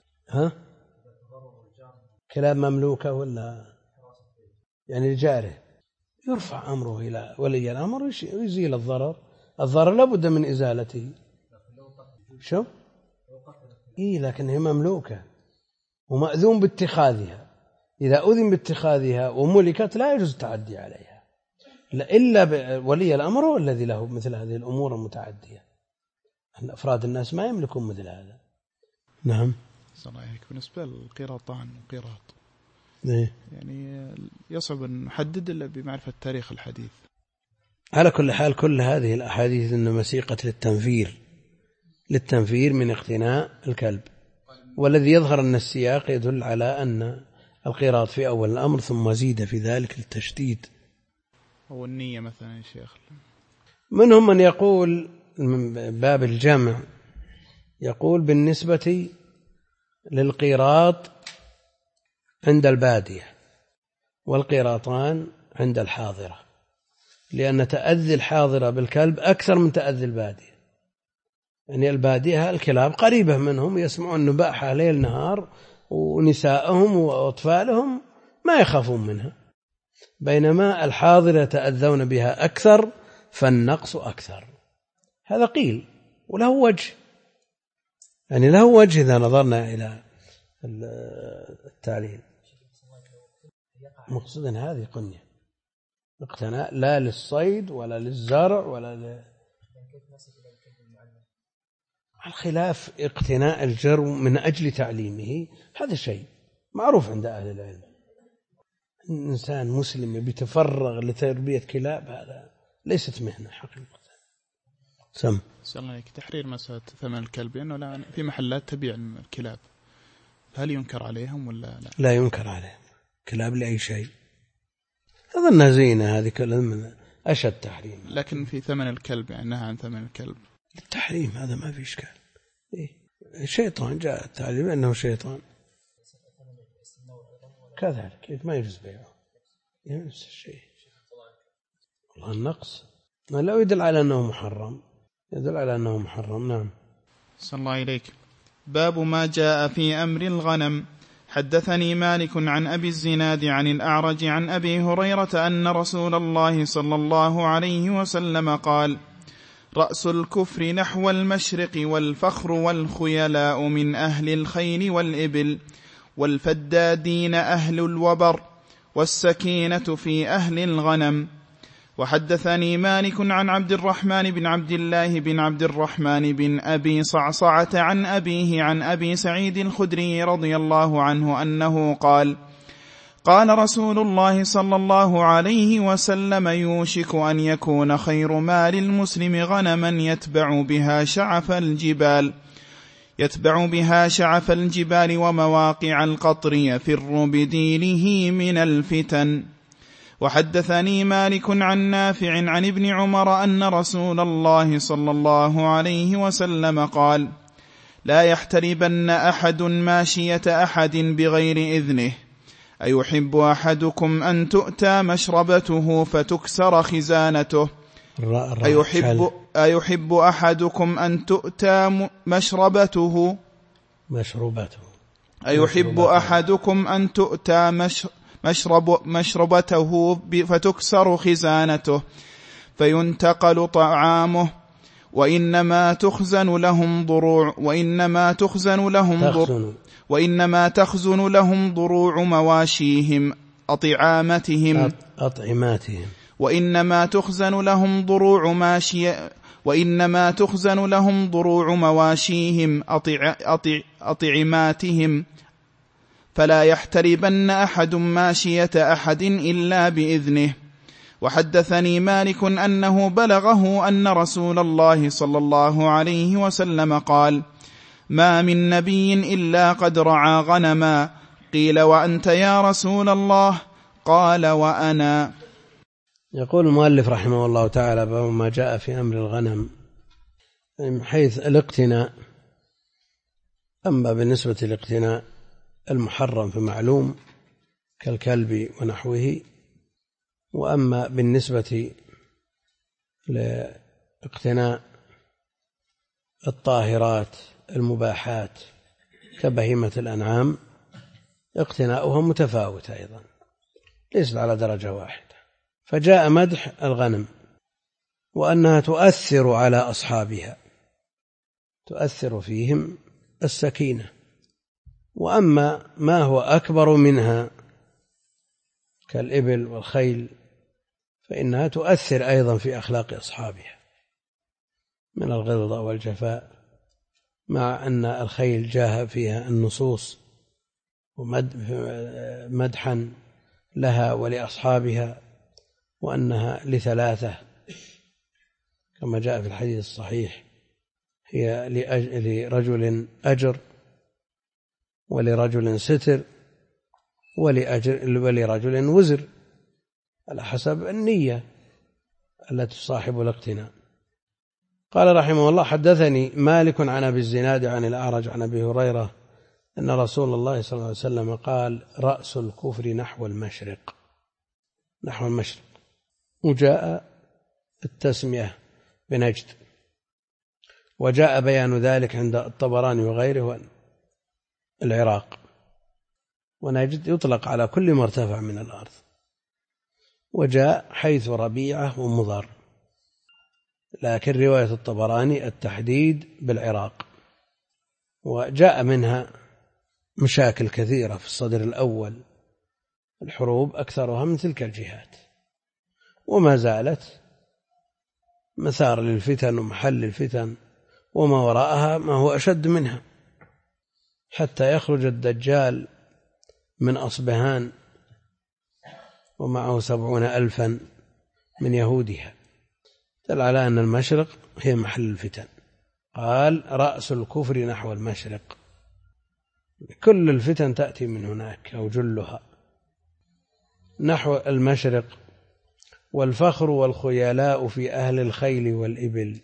كلاب مملوكة ولا يعني لجاره، يرفع أمره إلى ولي الأمر ويزيل الضرر لابد من إزالته. شو؟ لكن هي مملوكة ومأذون باتخاذها، إذا أذن باتخاذها وملكت لا يجوز التعدي عليها، إلا ولي الأمر هو الذي له مثل هذه الأمور المتعدية، أن أفراد الناس ما يملكون مثل هذا. نعم. صحيح. بالنسبة للقيراطان وقيراط يعني يصعب أن نحدد إلا بمعرفة تاريخ الحديث. على كل حال كل هذه الأحاديث إن مسيقة للتنفير من اقتناء الكلب، والذي يظهر أن السياق يدل على أن القيراط في أول الأمر ثم زيد في ذلك للتشديد. هو النية مثلا يا شيخ. منهم من يقول من باب الجمع، يقول بالنسبة للقيراط عند البادية والقيراطان عند الحاضرة، لأن تأذي الحاضرة بالكلب أكثر من تأذي البادية. يعني البادية الكلاب قريبة منهم، يسمعون نباحها ليل نهار، ونساءهم وأطفالهم ما يخافون منها، بينما الحاضرة يتأذون بها أكثر، فالنقص أكثر. هذا قيل وله وجه، يعني له وجه إذا نظرنا إلى التعليل. مقصدا هذه قنية اقتناء لا للصيد ولا للزرع ولا الخلاف. اقتناء الجرو من أجل تعليمه هذا شيء معروف عند أهل العلم. إنسان مسلم بيتفرغ لتربية كلاب، هذا ليست مهنة حقيقة. سم تحرير مسألة ثمن الكلب، لأنه لا في محلات تبيع الكلاب، هل ينكر عليهم ولا لا؟ لا ينكر عليهم كلاب لأي شيء، أظنها زينة، هذه كلها من أشد تحريم. لكن في ثمن الكلب يعني نهى عن ثمن الكلب. التحريم هذا ما في إشكال. شيطان جاء التعليم أنه شيطان كذلك ما يجوز بيعه، نفس الشيء. والله النقص لا يدل على أنه محرم، يدل على أنه محرم. نعم. صلى الله عليك. باب ما جاء في أمر الغنم. حدثني مالك عن أبي الزناد عن الأعرج عن أبي هريرة أن رسول الله صلى الله عليه وسلم قال: رأس الكفر نحو المشرق، والفخر والخيلاء من أهل الخيل والإبل، والفدادين أهل الوبر، والسكينة في أهل الغنم. وحدثني مالك عن عبد الرحمن بن عبد الله بن عبد الرحمن بن أبي صعصعة عن أبيه عن أبي سعيد الخدري رضي الله عنه أنه قال: قال رسول الله صلى الله عليه وسلم: يوشك أن يكون خير مال المسلم غنما يتبع بها شعف الجبال ومواقع القطر، يفر بدينه من الفتن. وحدثني مالك عن نافع عن ابن عمر أن رسول الله صلى الله عليه وسلم قال: لا يحتربن أحد ماشية أحد بغير إذنه، أيحب أحدكم أن تؤتى مشربته فتكسر خزانته، أيحب أحدكم أن تؤتى مشربته أيحب أحدكم أن تؤتى مشربته فتكسر خزانته فينتقل طعامه، وإنما تخزن لهم ضروع مواشيهم أطعماتهم، وإنما تخزن لهم ضروع مواشيهم أطعماتهم، فلا يحتربن أحد ماشية أحد إلا بإذنه. وحدثني مالك أنه بلغه أن رسول الله صلى الله عليه وسلم قال: ما من نبي إلا قد رعى غنما. قيل: وأنت يا رسول الله؟ قال: وأنا. يقول المؤلف رحمه الله تعالى: باب ما جاء في أمر الغنم، من حيث الاقتناء. أما بالنسبة للاقتناء المحرم فمعلوم كالكلب ونحوه، وأما بالنسبة لاقتناء الطاهرات المباحات كبهيمة الأنعام اقتناؤها متفاوت أيضا، ليس على درجة واحدة. فجاء مدح الغنم وأنها تؤثر على أصحابها، تؤثر فيهم السكينة. وأما ما هو أكبر منها كالإبل والخيل فإنها تؤثر أيضا في أخلاق أصحابها من الغلظة والجفاء، مع أن الخيل جاء فيها النصوص ومدحا لها ولأصحابها، وأنها ل3 كما جاء في الحديث الصحيح: هي لرجل أجر، ولرجل ستر، ولرجل وزر، على حسب النية التي تصاحب الاقتناء. قال رحمه الله: حدثني مالك عن أبي الزناد عن الأعرج عن أبي هريرة أن رسول الله صلى الله عليه وسلم قال: رأس الكفر نحو المشرق، نحو المشرق. وجاء التسمية بنجد، وجاء بيان ذلك عند الطبراني وغيره العراق، ونجد يطلق على كل ما ارتفع من الأرض، وجاء حيث ربيعة ومضر، لكن رواية الطبراني التحديد بالعراق، وجاء منها مشاكل كثيرة في الصدر الأول، الحروب أكثرها من تلك الجهات، وما زالت مثار للفتن ومحل الفتن، وما وراءها ما هو أشد منها، حتى يخرج الدجال من أصبهان ومعه 70,000 من يهودها، دل على أن المشرق هي محل الفتن. قال: رأس الكفر نحو المشرق، كل الفتن تأتي من هناك أو جلها نحو المشرق. والفخر والخيلاء في أهل الخيل والإبل،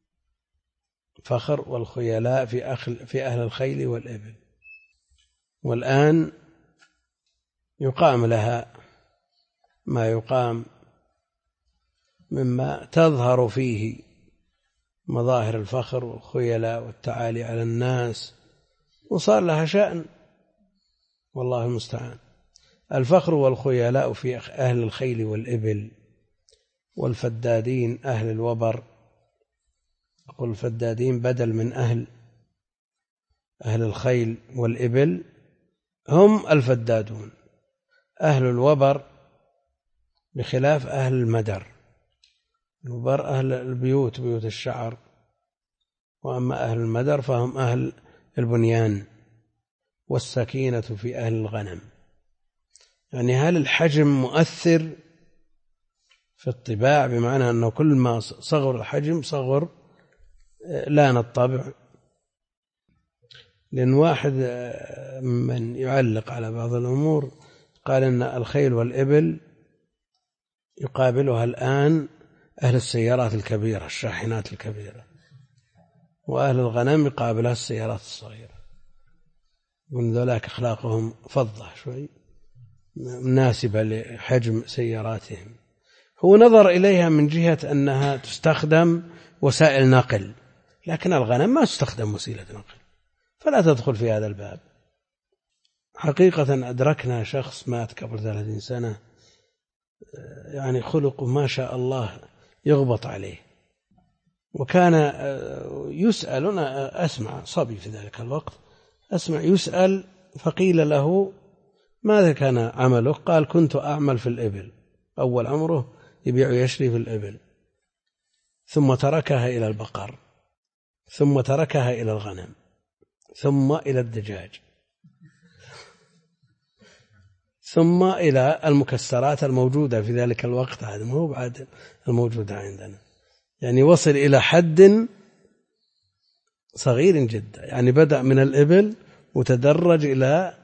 فخر والخيلاء في أهل الخيل والإبل. والآن يقام لها ما يقام مما تظهر فيه مظاهر الفخر والخيلاء والتعالي على الناس، وصار لها شأن، والله المستعان. الفخر والخيلاء في أهل الخيل والإبل، والفدادين أهل الوبر. أقول الفدادين بدل من أهل الخيل والإبل، هم الفدادون. أهل الوبر بخلاف أهل المدر، الوبر أهل البيوت، بيوت الشعر، وأما أهل المدر فهم أهل البنيان. والسكينة في أهل الغنم. يعني هل الحجم مؤثر في الطباع، بمعنى أنه كل ما صغر الحجم صغر لان الطبع؟ لأن واحد من يعلق على بعض الأمور قال إن الخيل والإبل يقابلها الآن أهل السيارات الكبيرة، الشاحنات الكبيرة، وأهل الغنم يقابلها السيارات الصغيرة، ومن ذلك أخلاقهم فضة شوي مناسبة لحجم سياراتهم. هو نظر إليها من جهة أنها تستخدم وسائل نقل، لكن الغنم ما تستخدم وسيلة نقل، فلا تدخل في هذا الباب. حقيقة أدركنا شخص مات قبل 30 سنة، يعني خلقه ما شاء الله يغبط عليه، وكان يسأل، أنا أسمع صبي في ذلك الوقت، أسمع يسأل، فقيل له: ماذا كان عمله؟ قال: كنت أعمل في الإبل. أول عمره يبيع ويشري في الإبل، ثم تركها إلى البقر، ثم تركها إلى الغنم، ثم إلى الدجاج، ثم إلى المكسرات الموجودة في ذلك الوقت، هذا مو بعد الموجودة عندنا. يعني وصل إلى حد صغير جدا، يعني بدأ من الإبل وتدرج إلى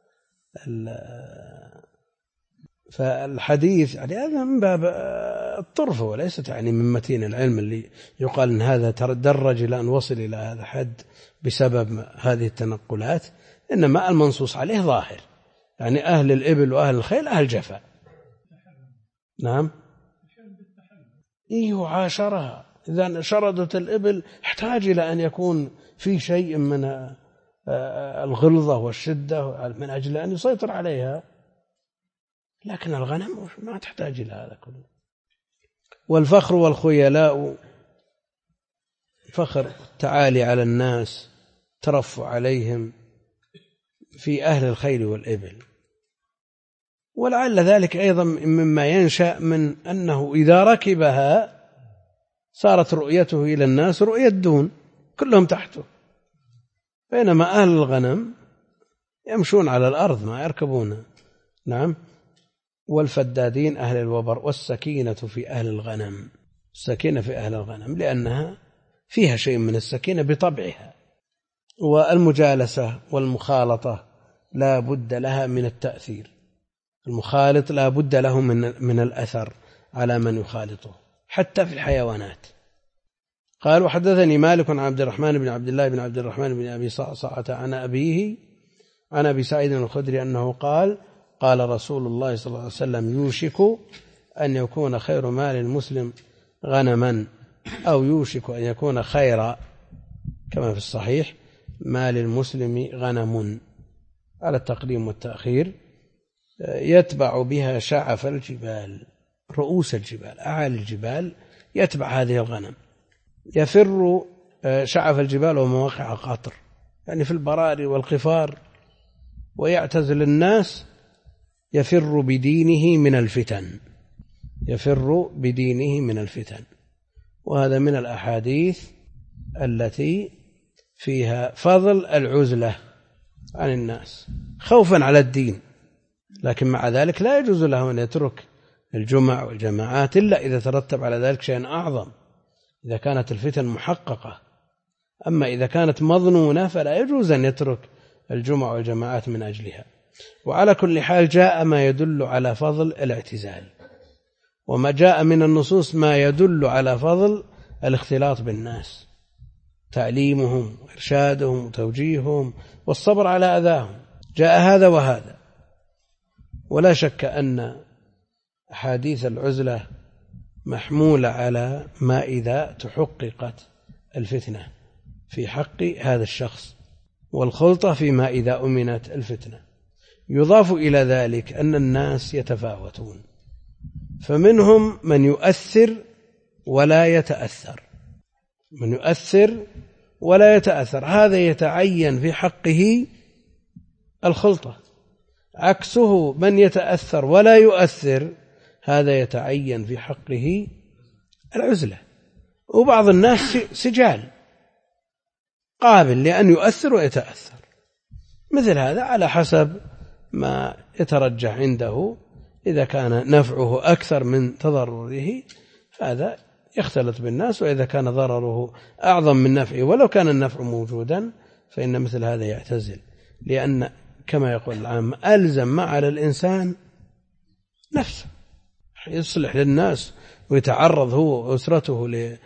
فالحديث يعني هذا من باب الطرف، وليست يعني من متين العلم اللي يقال أن هذا تدرج إلى أن وصل إلى هذا حد بسبب هذه التنقلات. إنما المنصوص عليه ظاهر، يعني أهل الإبل وأهل الخيل أهل جفاء. نعم، إيه عاشرها. إذا شردت الإبل احتاج إلى أن يكون في شيء من الغلظة والشدة من أجل أن يسيطر عليها، لكن الغنم ما تحتاج إلى هذا كله. والفخر والخيلاء، فخر التعالي على الناس، ترفع عليهم، في أهل الخيل والإبل. ولعل ذلك أيضا مما ينشأ من أنه إذا ركبها صارت رؤيته إلى الناس رؤية دون، كلهم تحته، بينما أهل الغنم يمشون على الأرض ما يركبون. نعم. والفدادين أهل الوبر، والسكينة في أهل الغنم، السكينة في أهل الغنم لأنها فيها شيء من السكينة بطبعها. والمجالسة والمخالطة لا بد لها من التأثير، المخالط لا بد له من الأثر على من يخالطه حتى في الحيوانات. قال وحدثني مالك عن عبد الرحمن بن عبد الله بن عبد الرحمن بن أبي صعصعة عن أبيه عن أبي سعيد الخدري أنه قال قال رسول الله صلى الله عليه وسلم يوشك أن يكون خير مال المسلم غنما، أو يوشك أن يكون خير كما في الصحيح مال المسلم غنم، على التقديم والتأخير، يتبع بها شعف الجبال، رؤوس الجبال، أعالي الجبال يتبع هذه الغنم، يفر شعف الجبال ومواقع قطر، يعني في البراري والقفار، ويعتزل الناس، يفر بدينه من الفتن، يفر بدينه من الفتن. وهذا من الأحاديث التي فيها فضل العزلة عن الناس خوفا على الدين، لكن مع ذلك لا يجوز له أن يترك الجمع والجماعات إلا إذا ترتب على ذلك شيء أعظم، إذا كانت الفتن محققة. أما إذا كانت مظنونة فلا يجوز أن يترك الجمع والجماعات من أجلها. وعلى كل حال جاء ما يدل على فضل الاعتزال، وما جاء من النصوص ما يدل على فضل الاختلاط بالناس، تعليمهم وإرشادهم وتوجيههم والصبر على أذاهم، جاء هذا وهذا. ولا شك أن أحاديث العزلة محمولة على ما إذا تحققت الفتنة في حق هذا الشخص، والخلطة فيما إذا أمنت الفتنة. يضاف إلى ذلك أن الناس يتفاوتون، فمنهم من يؤثر ولا يتأثر، من يؤثر ولا يتأثر، هذا يتعين في حقه الخلطة. عكسه من يتأثر ولا يؤثر، هذا يتعين في حقه العزلة. وبعض الناس سجال قابل لأن يؤثر ويتأثر، مثل هذا على حسب ما يترجح عنده، إذا كان نفعه أكثر من تضرره فهذا يختلط بالناس، وإذا كان ضرره أعظم من نفعه ولو كان النفع موجودا فإن مثل هذا يعتزل، لأن كما يقول العام ألزم ما على الإنسان نفسه، يصلح للناس ويتعرض هو وأسرته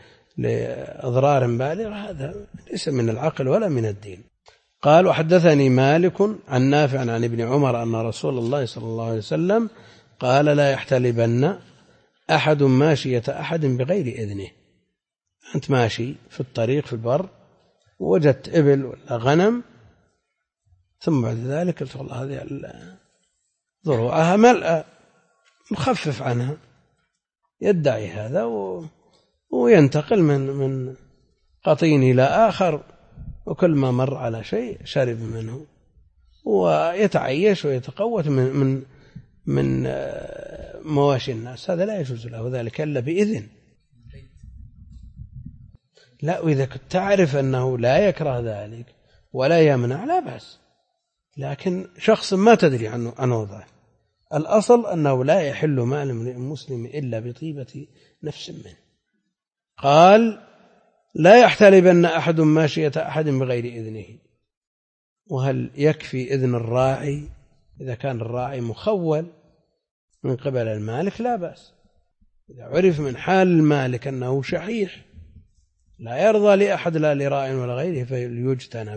لأضرار بالغة، هذا ليس من العقل ولا من الدين. قال وحدثني مالك عن نافع عن ابن عمر أن رسول الله صلى الله عليه وسلم قال لا يحتلبن أحد ماشية أحد بغير إذنه. أنت ماشي في الطريق في البر ووجدت إبل ولا غنم، ثم بعد ذلك قلت والله هذه ضروعها ملأ مخفف عنها، يدعي هذا وينتقل من قطين إلى آخر، وكل ما مر على شيء شرب منه ويتعيش ويتقوت من مواشي الناس، هذا لا يجوز له ذلك إلا بإذن. لا، وإذا كنت تعرف أنه لا يكره ذلك ولا يمنع لا بأس، لكن شخص ما تدري عن وضعه، الأصل أنه لا يحل مال المسلم إلا بطيبة نفس منه. قال لا يحتلبن أحد ماشية أحد بغير إذنه. وهل يكفي إذن الراعي؟ إذا كان الراعي مخول من قبل المالك لا بأس، إذا عرف من حال المالك أنه شحيح لا يرضى لأحد لا لراع ولا غيره فليجتنب.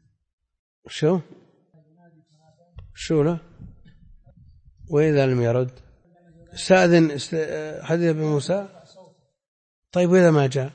شو له؟ وإذا لم يرد استأذن حديث ابن موسى. طيب وإذا ما جاء؟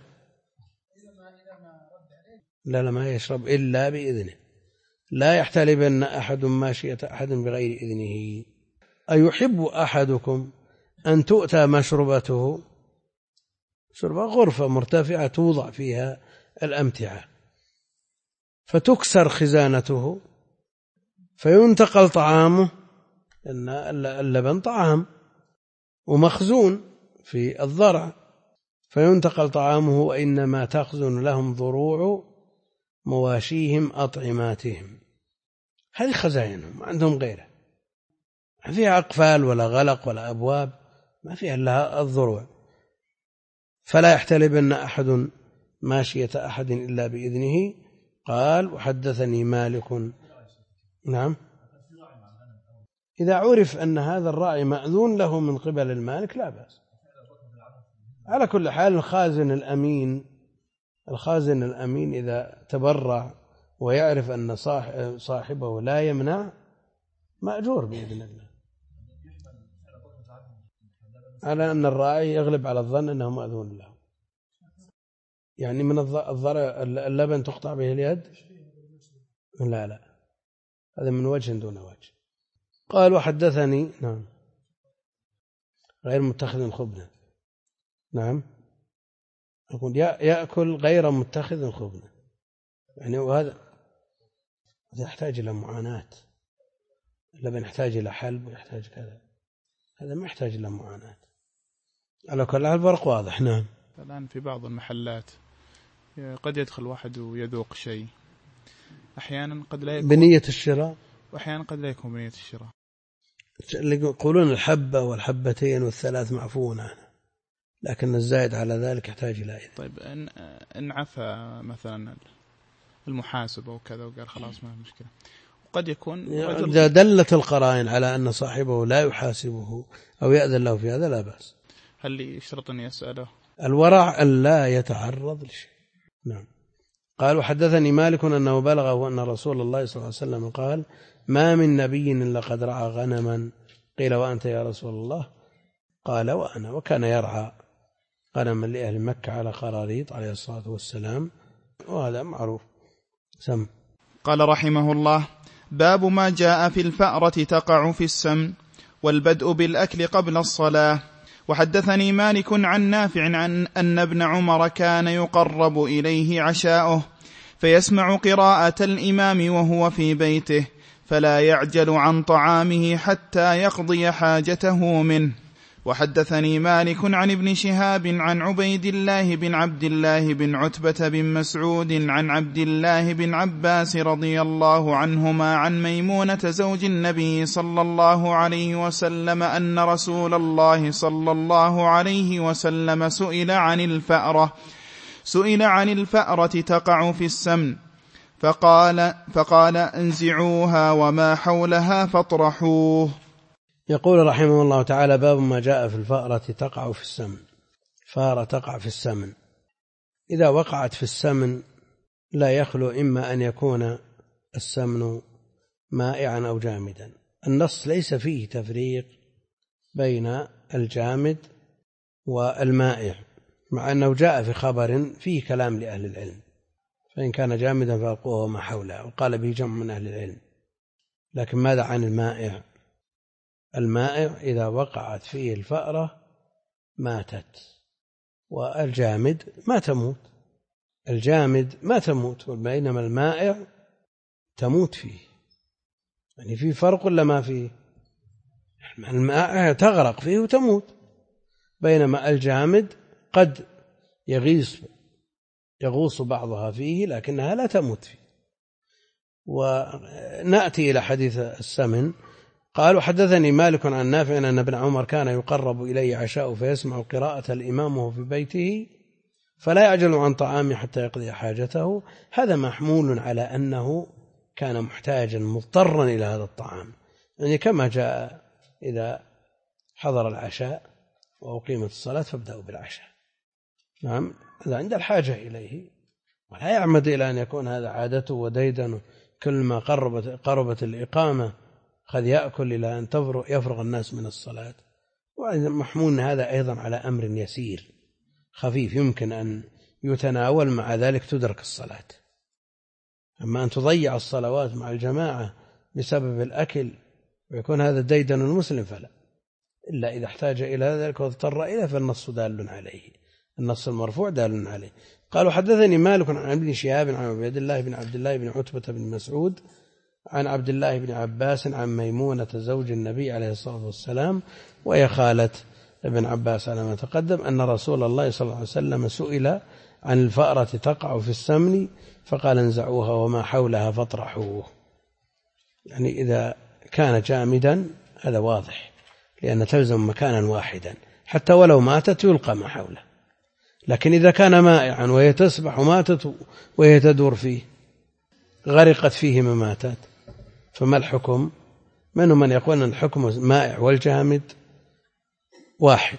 لا ما يشرب إلا بإذنه. لا يحتلبن أحد ماشية أحد بغير إذنه. أيحب أحدكم أن تؤتى مشربته، شربة غرفة مرتفعة توضع فيها الأمتعة، فتكسر خزانته فينتقل طعامه أن اللبن طعام ومخزون في الضرع، فينتقل طعامه، وإنما تخزن لهم ضروع مواشيهم أطعماتهم. هذه خزائنهم، ما عندهم غيره، ما فيها أقفال ولا غلق ولا أبواب، ما فيها إلا الضروع. فلا يحتلبن أحد ماشية أحد إلا بإذنه. قال وحدثني مالك. نعم، إذا عرف أن هذا الراعي مأذون له من قبل المالك لا بأس. على كل حال الخازن الأمين إذا تبرع ويعرف أن صاحبه لا يمنع مأجور بإذن الله، على أن الراعي يغلب على الظن أنه مأذون له. يعني من الضرع اللبن تقطع به اليد؟ لا، هذا من وجه دون وجه. قال وحدثني. نعم، غير متخذ خبزا. نعم، يقول يأكل غير متخذ خبزا، يعني وهذا يحتاج إلى معاناة. اللبن يحتاج إلى حلب ويحتاج كذا، هذا ما يحتاج إلى معاناة. على كل حال الفرق واضح. نعم. الآن في بعض المحلات قد يدخل واحد ويذوق شيء، أحيانا قد لا يكون بنية الشراء، وأحيانا قد لا يكون بنية الشراء. اللي يقولون الحبة والحبتين والثلاث معفون عنه، لكن الزائد على ذلك يحتاج إلى إذن. طيب إن عفى مثلا المحاسب أو كذا وقال خلاص ما مشكلة، وقد يكون إذا دلت القرائن على أن صاحبه لا يحاسبه أو يأذن له في هذا لا بأس. هل يشترط أن يسأله؟ الورع أن لا يتعرض لشيء. نعم. قال وحدثني مالك أنه بلغه أن رسول الله صلى الله عليه وسلم قال ما من نبي إلا قد رعى غنما. قيل وأنت يا رسول الله؟ قال وأنا. وكان يرعى غنما لأهل مكة على قراريط عليه الصلاة والسلام، وهذا معروف. سم. قال رحمه الله باب ما جاء في الفأرة تقع في السمن والبدء بالأكل قبل الصلاة. وحدثني مالك عن نافع عن أن ابن عمر كان يقرب إليه عشاؤه فيسمع قراءة الإمام وهو في بيته فلا يعجل عن طعامه حتى يقضي حاجته منه. وحدثني مالك عن ابن شهاب عن عبيد الله بن عبد الله بن عتبة بن مسعود عن عبد الله بن عباس رضي الله عنهما عن ميمونة زوج النبي صلى الله عليه وسلم أن رسول الله صلى الله عليه وسلم سئل عن الفأرة تقع في السمن فقال انزعوها وما حولها فاطرحوه. يقول رحمه الله تعالى باب ما جاء في الفأرة تقع في السمن. فأرة تقع في السمن، إذا وقعت في السمن لا يخلو إما أن يكون السمن مائعا أو جامدا. النص ليس فيه تفريق بين الجامد والمائع، مع أنه جاء في خبر فيه كلام لأهل العلم، فإن كان جامدا فألقوه ما حوله، وقال به جمع من أهل العلم. لكن ماذا عن المائع؟ المائع إذا وقعت فيه الفأرة ماتت، والجامد ما تموت. الجامد ما تموت، بينما المائع تموت فيه. يعني في فرق ولا ما فيه؟ المائع تغرق فيه وتموت، بينما الجامد قد يغوص بعضها فيه لكنها لا تموت فيه. ونأتي إلى حديث السمن. قال وحدثني مالك عن نافع أن ابن عمر كان يقرب إليه عشاء فيسمع قراءة الإمام وهو في بيته فلا يعجل عن طعامه حتى يقضي حاجته. هذا محمول على أنه كان محتاجا مضطرا إلى هذا الطعام، يعني كما جاء إذا حضر العشاء وأقيمت الصلاة فابدأوا بالعشاء. نعم، هذا عند الحاجة إليه، ولا يعمد إلى أن يكون هذا عادته وديدنه، كل ما قربت الإقامة قد يأكل إلى أن يفرغ الناس من الصلاة. ومحمول هذا أيضا على أمر يسير خفيف يمكن أن يتناول، مع ذلك تدرك الصلاة. أما أن تضيع الصلوات مع الجماعة بسبب الأكل ويكون هذا ديدن المسلم فلا، إلا إذا احتاج إلى ذلك واضطر إليه فالنص دال عليه، النص المرفوع دال عليه. قالوا حدثني مالك عن ابن شهاب عن عبيد الله بن عبد الله بن عتبة بن مسعود عن عبد الله بن عباس عن ميمونة زوج النبي عليه الصلاة والسلام وهي خالة ابن عباس على ما تقدم أن رسول الله صلى الله عليه وسلم سئل عن الفأرة تقع في السمن فقال انزعوها وما حولها فاطرحوه. يعني إذا كان جامدا هذا واضح، لأن تلزم مكانا واحدا حتى ولو ماتت يلقى ما حوله. لكن إذا كان مائعا وهي تسبح وماتت وهي تدور فيه غرقت فيه مماتات فما الحكم؟ منهم من يقول أن الحكم المائع والجامد واحد،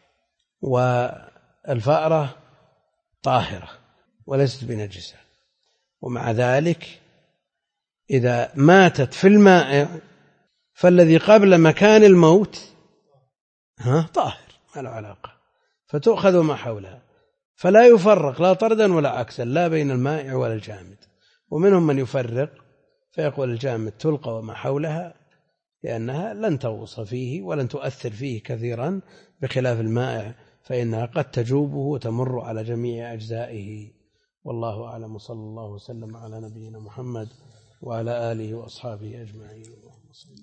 والفأرة طاهرة وليست بنجسة، ومع ذلك إذا ماتت في المائع فالذي قبل مكان الموت طاهر ما له علاقة، فتؤخذ ما حولها، فلا يفرق لا طردا ولا عكسا لا بين المائع ولا الجامد. ومنهم من يفرق فيقول الجامد تلقى وما حولها لأنها لن تغوص فيه ولن تؤثر فيه كثيرا، بخلاف المائع فإنها قد تجوبه وتمر على جميع أجزائه. والله أعلم، وصلى الله وسلم على نبينا محمد وعلى آله وأصحابه أجمعين.